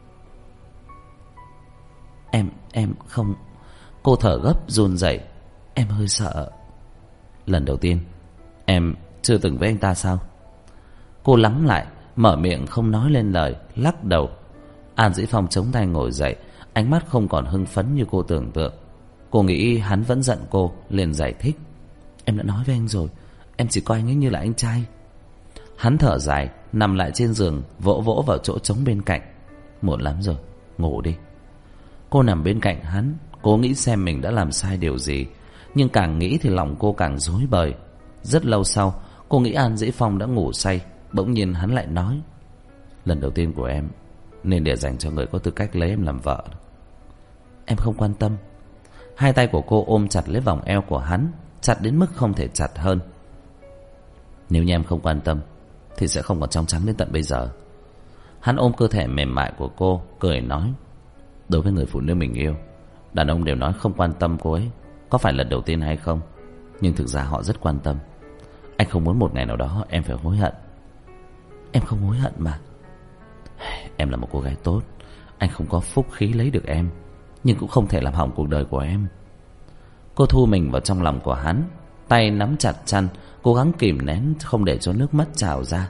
Em không... Cô thở gấp run rẩy. Em hơi sợ. Lần đầu tiên em chưa từng với anh ta sao? Cô lắng lại, mở miệng không nói lên lời, lắc đầu. An Dĩ Phong chống tay ngồi dậy, ánh mắt không còn hưng phấn như cô tưởng tượng. Cô nghĩ hắn vẫn giận cô, liền giải thích. Em đã nói với anh rồi, em chỉ coi anh ấy như là anh trai. Hắn thở dài, nằm lại trên giường, vỗ vỗ vào chỗ trống bên cạnh. Muộn lắm rồi, ngủ đi. Cô nằm bên cạnh hắn, cố nghĩ xem mình đã làm sai điều gì. Nhưng càng nghĩ thì lòng cô càng rối bời. Rất lâu sau, cô nghĩ An Dĩ Phong đã ngủ say. Bỗng nhiên hắn lại nói. Lần đầu tiên của em nên để dành cho người có tư cách lấy em làm vợ. Em không quan tâm. Hai tay của cô ôm chặt lấy vòng eo của hắn, chặt đến mức không thể chặt hơn. Nếu như em không quan tâm thì sẽ không còn trong trắng đến tận bây giờ. Hắn ôm cơ thể mềm mại của cô, cười nói. Đối với người phụ nữ mình yêu, đàn ông đều nói không quan tâm cô ấy có phải lần đầu tiên hay không, nhưng thực ra họ rất quan tâm. Anh không muốn một ngày nào đó em phải hối hận. Em không hối hận mà. Em là một cô gái tốt, anh không có phúc khí lấy được em, nhưng cũng không thể làm hỏng cuộc đời của em. Cô thu mình vào trong lòng của hắn, tay nắm chặt chăn, cố gắng kìm nén không để cho nước mắt trào ra.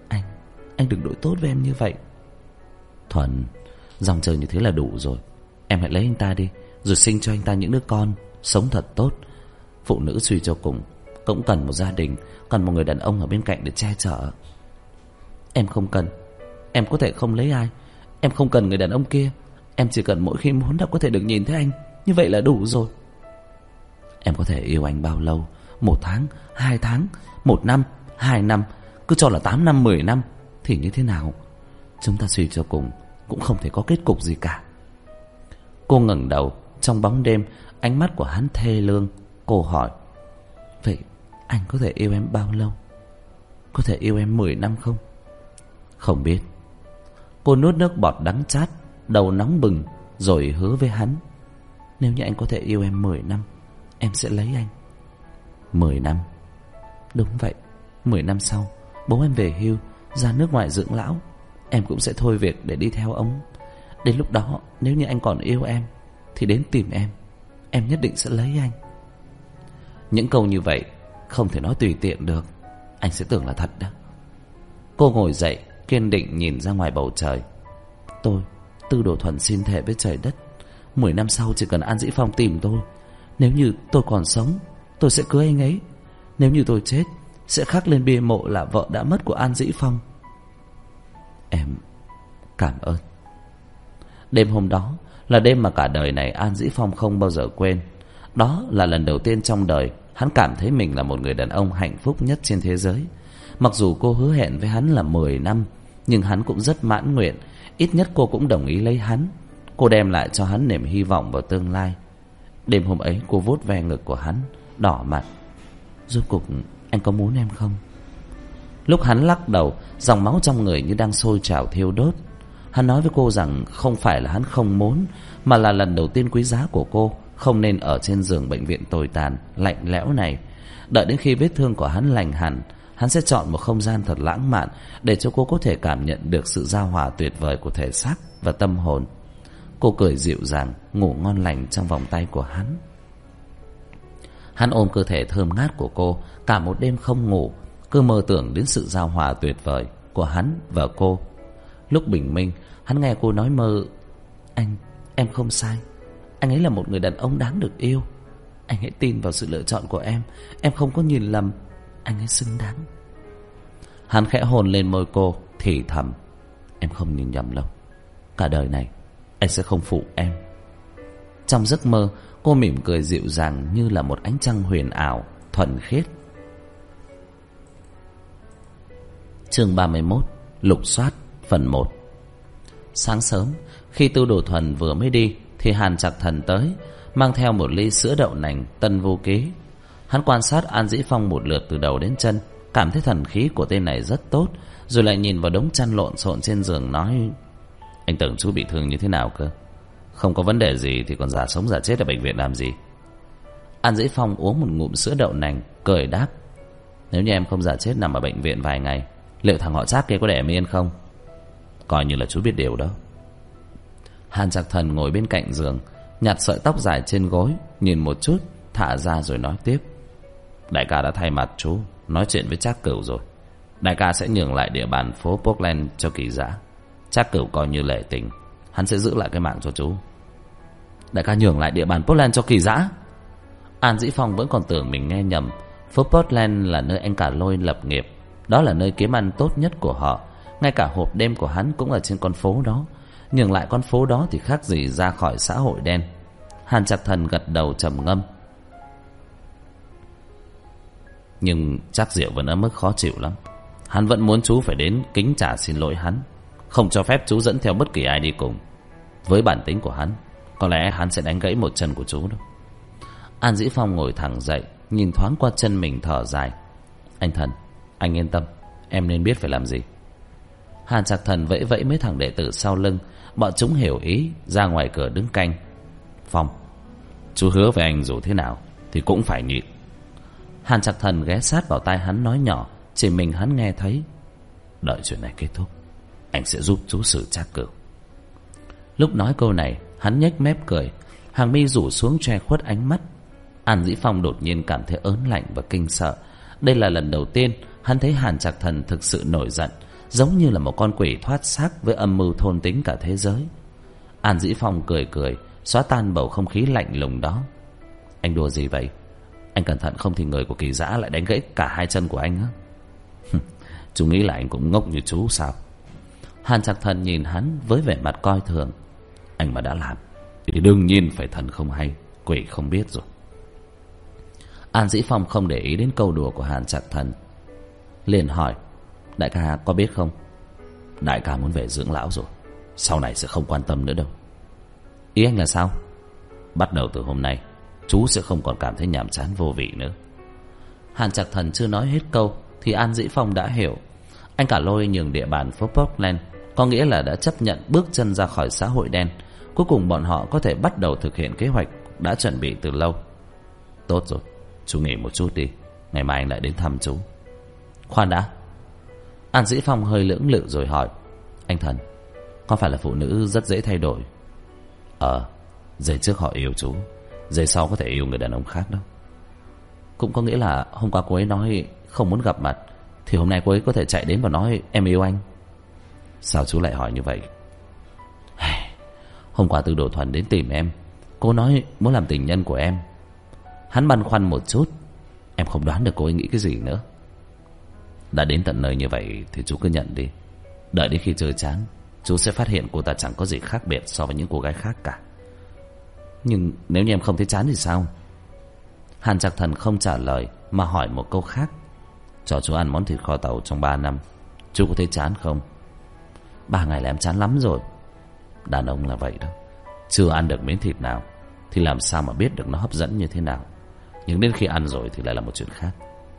Anh đừng đối tốt với em như vậy. Thuần, dòng trời như thế là đủ rồi. Em hãy lấy anh ta đi, rồi sinh cho anh ta những đứa con, sống thật tốt. Phụ nữ suy cho cùng cũng cần một gia đình, cần một người đàn ông ở bên cạnh để che chở. Em không cần. Em có thể không lấy ai. Em không cần người đàn ông kia. Em chỉ cần mỗi khi muốn đã có thể được nhìn thấy anh. Như vậy là đủ rồi. Em có thể yêu anh bao lâu? 1 tháng, 2 tháng, 1 năm, 2 năm, cứ cho là 8 năm, 10 năm thì như thế nào? Chúng ta suy cho cùng cũng không thể có kết cục gì cả. Cô ngẩng đầu. Trong bóng đêm, ánh mắt của hắn thê lương. Cô hỏi: vậy anh có thể yêu em bao lâu? Có thể yêu em 10 năm không? Không biết. Cô nuốt nước bọt đắng chát, đầu nóng bừng, rồi hứa với hắn: nếu như anh có thể yêu em 10 năm, em sẽ lấy anh. 10 năm? Đúng vậy. 10 năm sau, bố em về hưu, ra nước ngoài dưỡng lão, em cũng sẽ thôi việc để đi theo ông. Đến lúc đó, nếu như anh còn yêu em thì đến tìm em nhất định sẽ lấy anh. Những câu như vậy không thể nói tùy tiện được. Anh sẽ tưởng là thật đó. Cô ngồi dậy, kiên định nhìn ra ngoài bầu trời. Tôi, Tư Đồ Thuần, xin thề với trời đất, 10 năm sau chỉ cần An Dĩ Phong tìm tôi, nếu như tôi còn sống, tôi sẽ cưới anh ấy. Nếu như tôi chết, sẽ khắc lên bia mộ là vợ đã mất của An Dĩ Phong. Em cảm ơn. Đêm hôm đó là đêm mà cả đời này An Dĩ Phong không bao giờ quên. Đó là lần đầu tiên trong đời hắn cảm thấy mình là một người đàn ông hạnh phúc nhất trên thế giới. Mặc dù cô hứa hẹn với hắn là 10 năm, nhưng hắn cũng rất mãn nguyện. Ít nhất cô cũng đồng ý lấy hắn. Cô đem lại cho hắn niềm hy vọng vào tương lai. Đêm hôm ấy cô vuốt ve ngực của hắn, đỏ mặt. Rốt cuộc anh có muốn em không? Lúc hắn lắc đầu, dòng máu trong người như đang sôi trào thiêu đốt. Hắn nói với cô rằng không phải là hắn không muốn, mà là lần đầu tiên quý giá của cô không nên ở trên giường bệnh viện tồi tàn, lạnh lẽo này. Đợi đến khi vết thương của hắn lành hẳn, hắn sẽ chọn một không gian thật lãng mạn để cho cô có thể cảm nhận được sự giao hòa tuyệt vời của thể xác và tâm hồn. Cô cười dịu dàng, ngủ ngon lành trong vòng tay của hắn. Hắn ôm cơ thể thơm ngát của cô cả một đêm không ngủ, cứ mơ tưởng đến sự giao hòa tuyệt vời của hắn và cô. Lúc bình minh, hắn nghe cô nói mơ: em không sai. Anh ấy là một người đàn ông đáng được yêu. Anh hãy tin vào sự lựa chọn của em không có nhìn lầm. Anh ấy xứng đáng. Hắn khẽ hôn lên môi cô, thì thầm: em không nhìn nhầm đâu. Cả đời này anh sẽ không phụ em. Trong giấc mơ, cô mỉm cười dịu dàng như là một ánh trăng huyền ảo, thuần khiết. Chương 31: Lục soát, phần 1. Sáng sớm, khi Tư Đồ Thuần vừa mới đi thì Hàn Trạc Thần tới, mang theo một ly sữa đậu nành tân vô ký. Hắn quan sát An Dĩ Phong một lượt từ đầu đến chân, cảm thấy thần khí của tên này rất tốt, rồi lại nhìn vào đống chăn lộn xộn trên giường nói: anh tưởng chú bị thương như thế nào cơ? Không có vấn đề gì thì còn giả sống giả chết ở bệnh viện làm gì? An Dĩ Phong uống một ngụm sữa đậu nành, cười đáp: nếu như em không giả chết nằm ở bệnh viện vài ngày, liệu thằng họ Trác kia có để em yên không? Coi như là chú biết điều đó. Hàn Trạc Thần ngồi bên cạnh giường, nhặt sợi tóc dài trên gối, nhìn một chút, thả ra rồi nói tiếp: đại ca đã thay mặt chú nói chuyện với Trác Cửu rồi. Đại ca sẽ nhường lại địa bàn phố Portland cho Kỳ Dã. Trác Cửu coi như lệ tình, hắn sẽ giữ lại cái mạng cho chú. Đại ca nhường lại địa bàn Portland cho Kỳ Dã? An Dĩ Phong vẫn còn tưởng mình nghe nhầm. Phố Portland là nơi anh cả Lôi lập nghiệp, đó là nơi kiếm ăn tốt nhất của họ. Ngay cả hộp đêm của hắn cũng ở trên con phố đó. Nhường lại con phố đó thì khác gì ra khỏi xã hội đen. Hàn Trạc Thần gật đầu trầm ngâm. Nhưng Trác Diệu vẫn ở mức khó chịu lắm. Hắn vẫn muốn chú phải đến kính trả xin lỗi hắn, không cho phép chú dẫn theo bất kỳ ai đi cùng. Với bản tính của hắn, có lẽ hắn sẽ đánh gãy một chân của chú đâu. An Dĩ Phong ngồi thẳng dậy, nhìn thoáng qua chân mình, thở dài. Anh Thần, anh yên tâm, em nên biết phải làm gì. Hàn Trạc Thần vẫy vẫy mấy thằng đệ tử sau lưng. Bọn chúng hiểu ý, ra ngoài cửa đứng canh. Phong, chú hứa với anh dù thế nào thì cũng phải nhịn. Hàn Trạc Thần ghé sát vào tai hắn nói nhỏ, chỉ mình hắn nghe thấy: đợi chuyện này kết thúc, anh sẽ giúp chú xử Trác Cửu. Lúc nói câu này, hắn nhếch mép cười, hàng mi rủ xuống che khuất ánh mắt. An Dĩ Phong đột nhiên cảm thấy ớn lạnh và kinh sợ. Đây là lần đầu tiên hắn thấy Hàn Trạc Thần thực sự nổi giận, giống như là một con quỷ thoát xác với âm mưu thôn tính cả thế giới. An Dĩ Phong cười cười, xóa tan bầu không khí lạnh lùng đó. Anh đùa gì vậy? Anh cẩn thận không thì người của Kỳ Dã lại đánh gãy cả hai chân của anh á. Chú nghĩ là anh cũng ngốc như chú sao? Hàn Trạc Thần nhìn hắn với vẻ mặt coi thường. Anh mà đã làm thì đương nhiên phải thần không hay quỷ không biết rồi. An Dĩ Phong không để ý đến câu đùa của Hàn Trạc Thần, liền hỏi: đại ca có biết không? Đại ca muốn về dưỡng lão rồi, sau này sẽ không quan tâm nữa đâu. Ý anh là sao? Bắt đầu từ hôm nay chú sẽ không còn cảm thấy nhàm chán vô vị nữa. Hàn Trạc Thần chưa nói hết câu thì An Dĩ Phong đã hiểu. Anh cả lôi nhường địa bàn phố Portland có nghĩa là đã chấp nhận bước chân ra khỏi xã hội đen. Cuối cùng bọn họ có thể bắt đầu thực hiện kế hoạch đã chuẩn bị từ lâu. Tốt rồi, chú nghỉ một chút đi, ngày mai anh lại đến thăm chú. Khoan đã. An Dĩ Phong hơi lưỡng lự rồi hỏi: anh Thần, có phải là phụ nữ rất dễ thay đổi? Giây trước họ yêu chú, giây sau có thể yêu người đàn ông khác đó. Cũng có nghĩa là hôm qua cô ấy nói không muốn gặp mặt, thì hôm nay cô ấy có thể chạy đến và nói em yêu anh. Sao chú lại hỏi như vậy? Hôm qua Tư Đồ Thuần đến tìm em, cô nói muốn làm tình nhân của em. Hắn băn khoăn một chút. Em không đoán được cô ấy nghĩ cái gì nữa. Đã đến tận nơi như vậy thì chú cứ nhận đi. Đợi đến khi chơi chán, chú sẽ phát hiện cô ta chẳng có gì khác biệt so với những cô gái khác cả. Nhưng nếu như em không thấy chán thì sao? Hàn Trạc Thần không trả lời mà hỏi một câu khác: cho chú ăn món thịt kho tàu trong 3 năm, chú có thấy chán không? 3 ngày là em chán lắm rồi. Đàn ông là vậy đó, chưa ăn được miếng thịt nào thì làm sao mà biết được nó hấp dẫn như thế nào. Nhưng đến khi ăn rồi thì lại là một chuyện khác.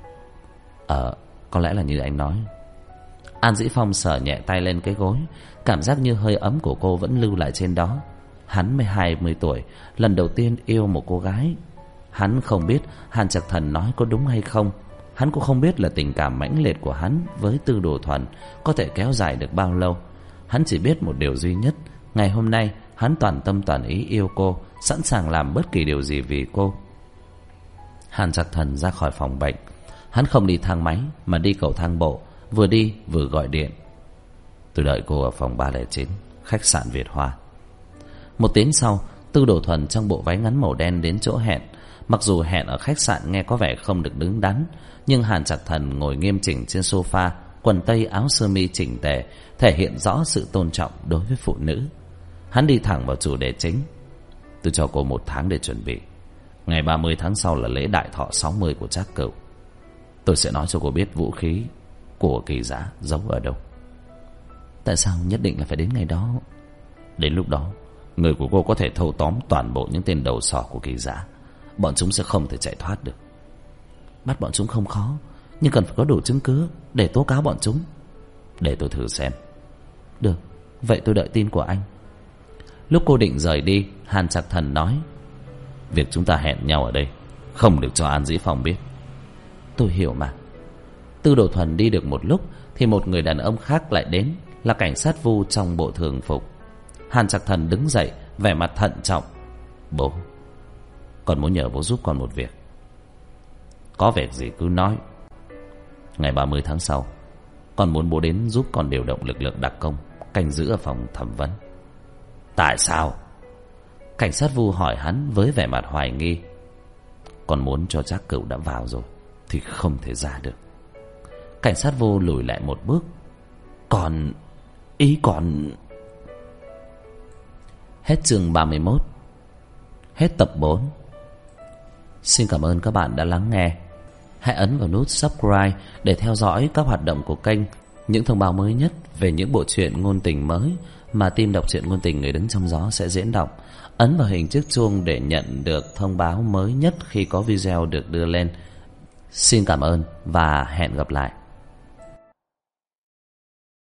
Có lẽ là như anh nói. An Dĩ Phong sờ nhẹ tay lên cái gối, cảm giác như hơi ấm của cô vẫn lưu lại trên đó. Hắn mới 20 tuổi, lần đầu tiên yêu một cô gái. Hắn không biết Hàn Trạc Thần nói có đúng hay không. Hắn cũng không biết là tình cảm mãnh liệt của hắn với Tư Đồ Thuần có thể kéo dài được bao lâu. Hắn chỉ biết một điều duy nhất: ngày hôm nay hắn toàn tâm toàn ý yêu cô, sẵn sàng làm bất kỳ điều gì vì cô. Hàn Trạc Thần ra khỏi phòng bệnh. Hắn không đi thang máy mà đi cầu thang bộ, vừa đi vừa gọi điện: tôi đợi cô ở phòng 309 khách sạn Việt Hoa. 1 tiếng sau, Tư Đồ Thuần trong bộ váy ngắn màu đen đến chỗ hẹn. Mặc dù hẹn ở khách sạn nghe có vẻ không được đứng đắn, nhưng Hàn Trạc Thần ngồi nghiêm chỉnh trên sofa, quần tây áo sơ mi chỉnh tề, thể hiện rõ sự tôn trọng đối với phụ nữ. Hắn đi thẳng vào chủ đề chính: tôi cho cô 1 tháng để chuẩn bị. Ngày 30 tháng sau là lễ đại thọ 60 của Trác Cửu. Tôi sẽ nói cho cô biết vũ khí của Kỳ Dã giấu ở đâu. Tại sao nhất định là phải đến ngày đó? Đến lúc đó, người của cô có thể thâu tóm toàn bộ những tên đầu sỏ của Kỳ Dã. Bọn chúng sẽ không thể chạy thoát được. Bắt bọn chúng không khó, nhưng cần phải có đủ chứng cứ để tố cáo bọn chúng. Để tôi thử xem. Được, vậy tôi đợi tin của anh. Lúc cô định rời đi, Hàn Trạc Thần nói: việc chúng ta hẹn nhau ở đây không được cho An Dĩ Phong biết. Tôi hiểu mà. Tư Đồ Thuần đi được một lúc thì một người đàn ông khác lại đến, là cảnh sát Vu trong bộ thường phục. Hàn Trạc Thần đứng dậy, vẻ mặt thận trọng: bố, con muốn nhờ bố giúp con một việc. Có việc gì cứ nói. Ngày 30 tháng sau, con muốn bố đến giúp con điều động lực lượng đặc công canh giữ ở phòng thẩm vấn. Tại sao? Cảnh sát Vu hỏi hắn với vẻ mặt hoài nghi. Con muốn cho Trác Cửu đã vào rồi thì không thể ra được. Cảnh sát Vu lùi lại một bước. Ý còn... Hết chương 31. Hết tập 4. Xin cảm ơn các bạn đã lắng nghe. Hãy ấn vào nút subscribe để theo dõi các hoạt động của kênh, những thông báo mới nhất về những bộ truyện ngôn tình mới mà team đọc truyện ngôn tình Người Đứng Trong Gió sẽ diễn đọc. Ấn vào hình chiếc chuông để nhận được thông báo mới nhất khi có video được đưa lên. Xin cảm ơn và hẹn gặp lại.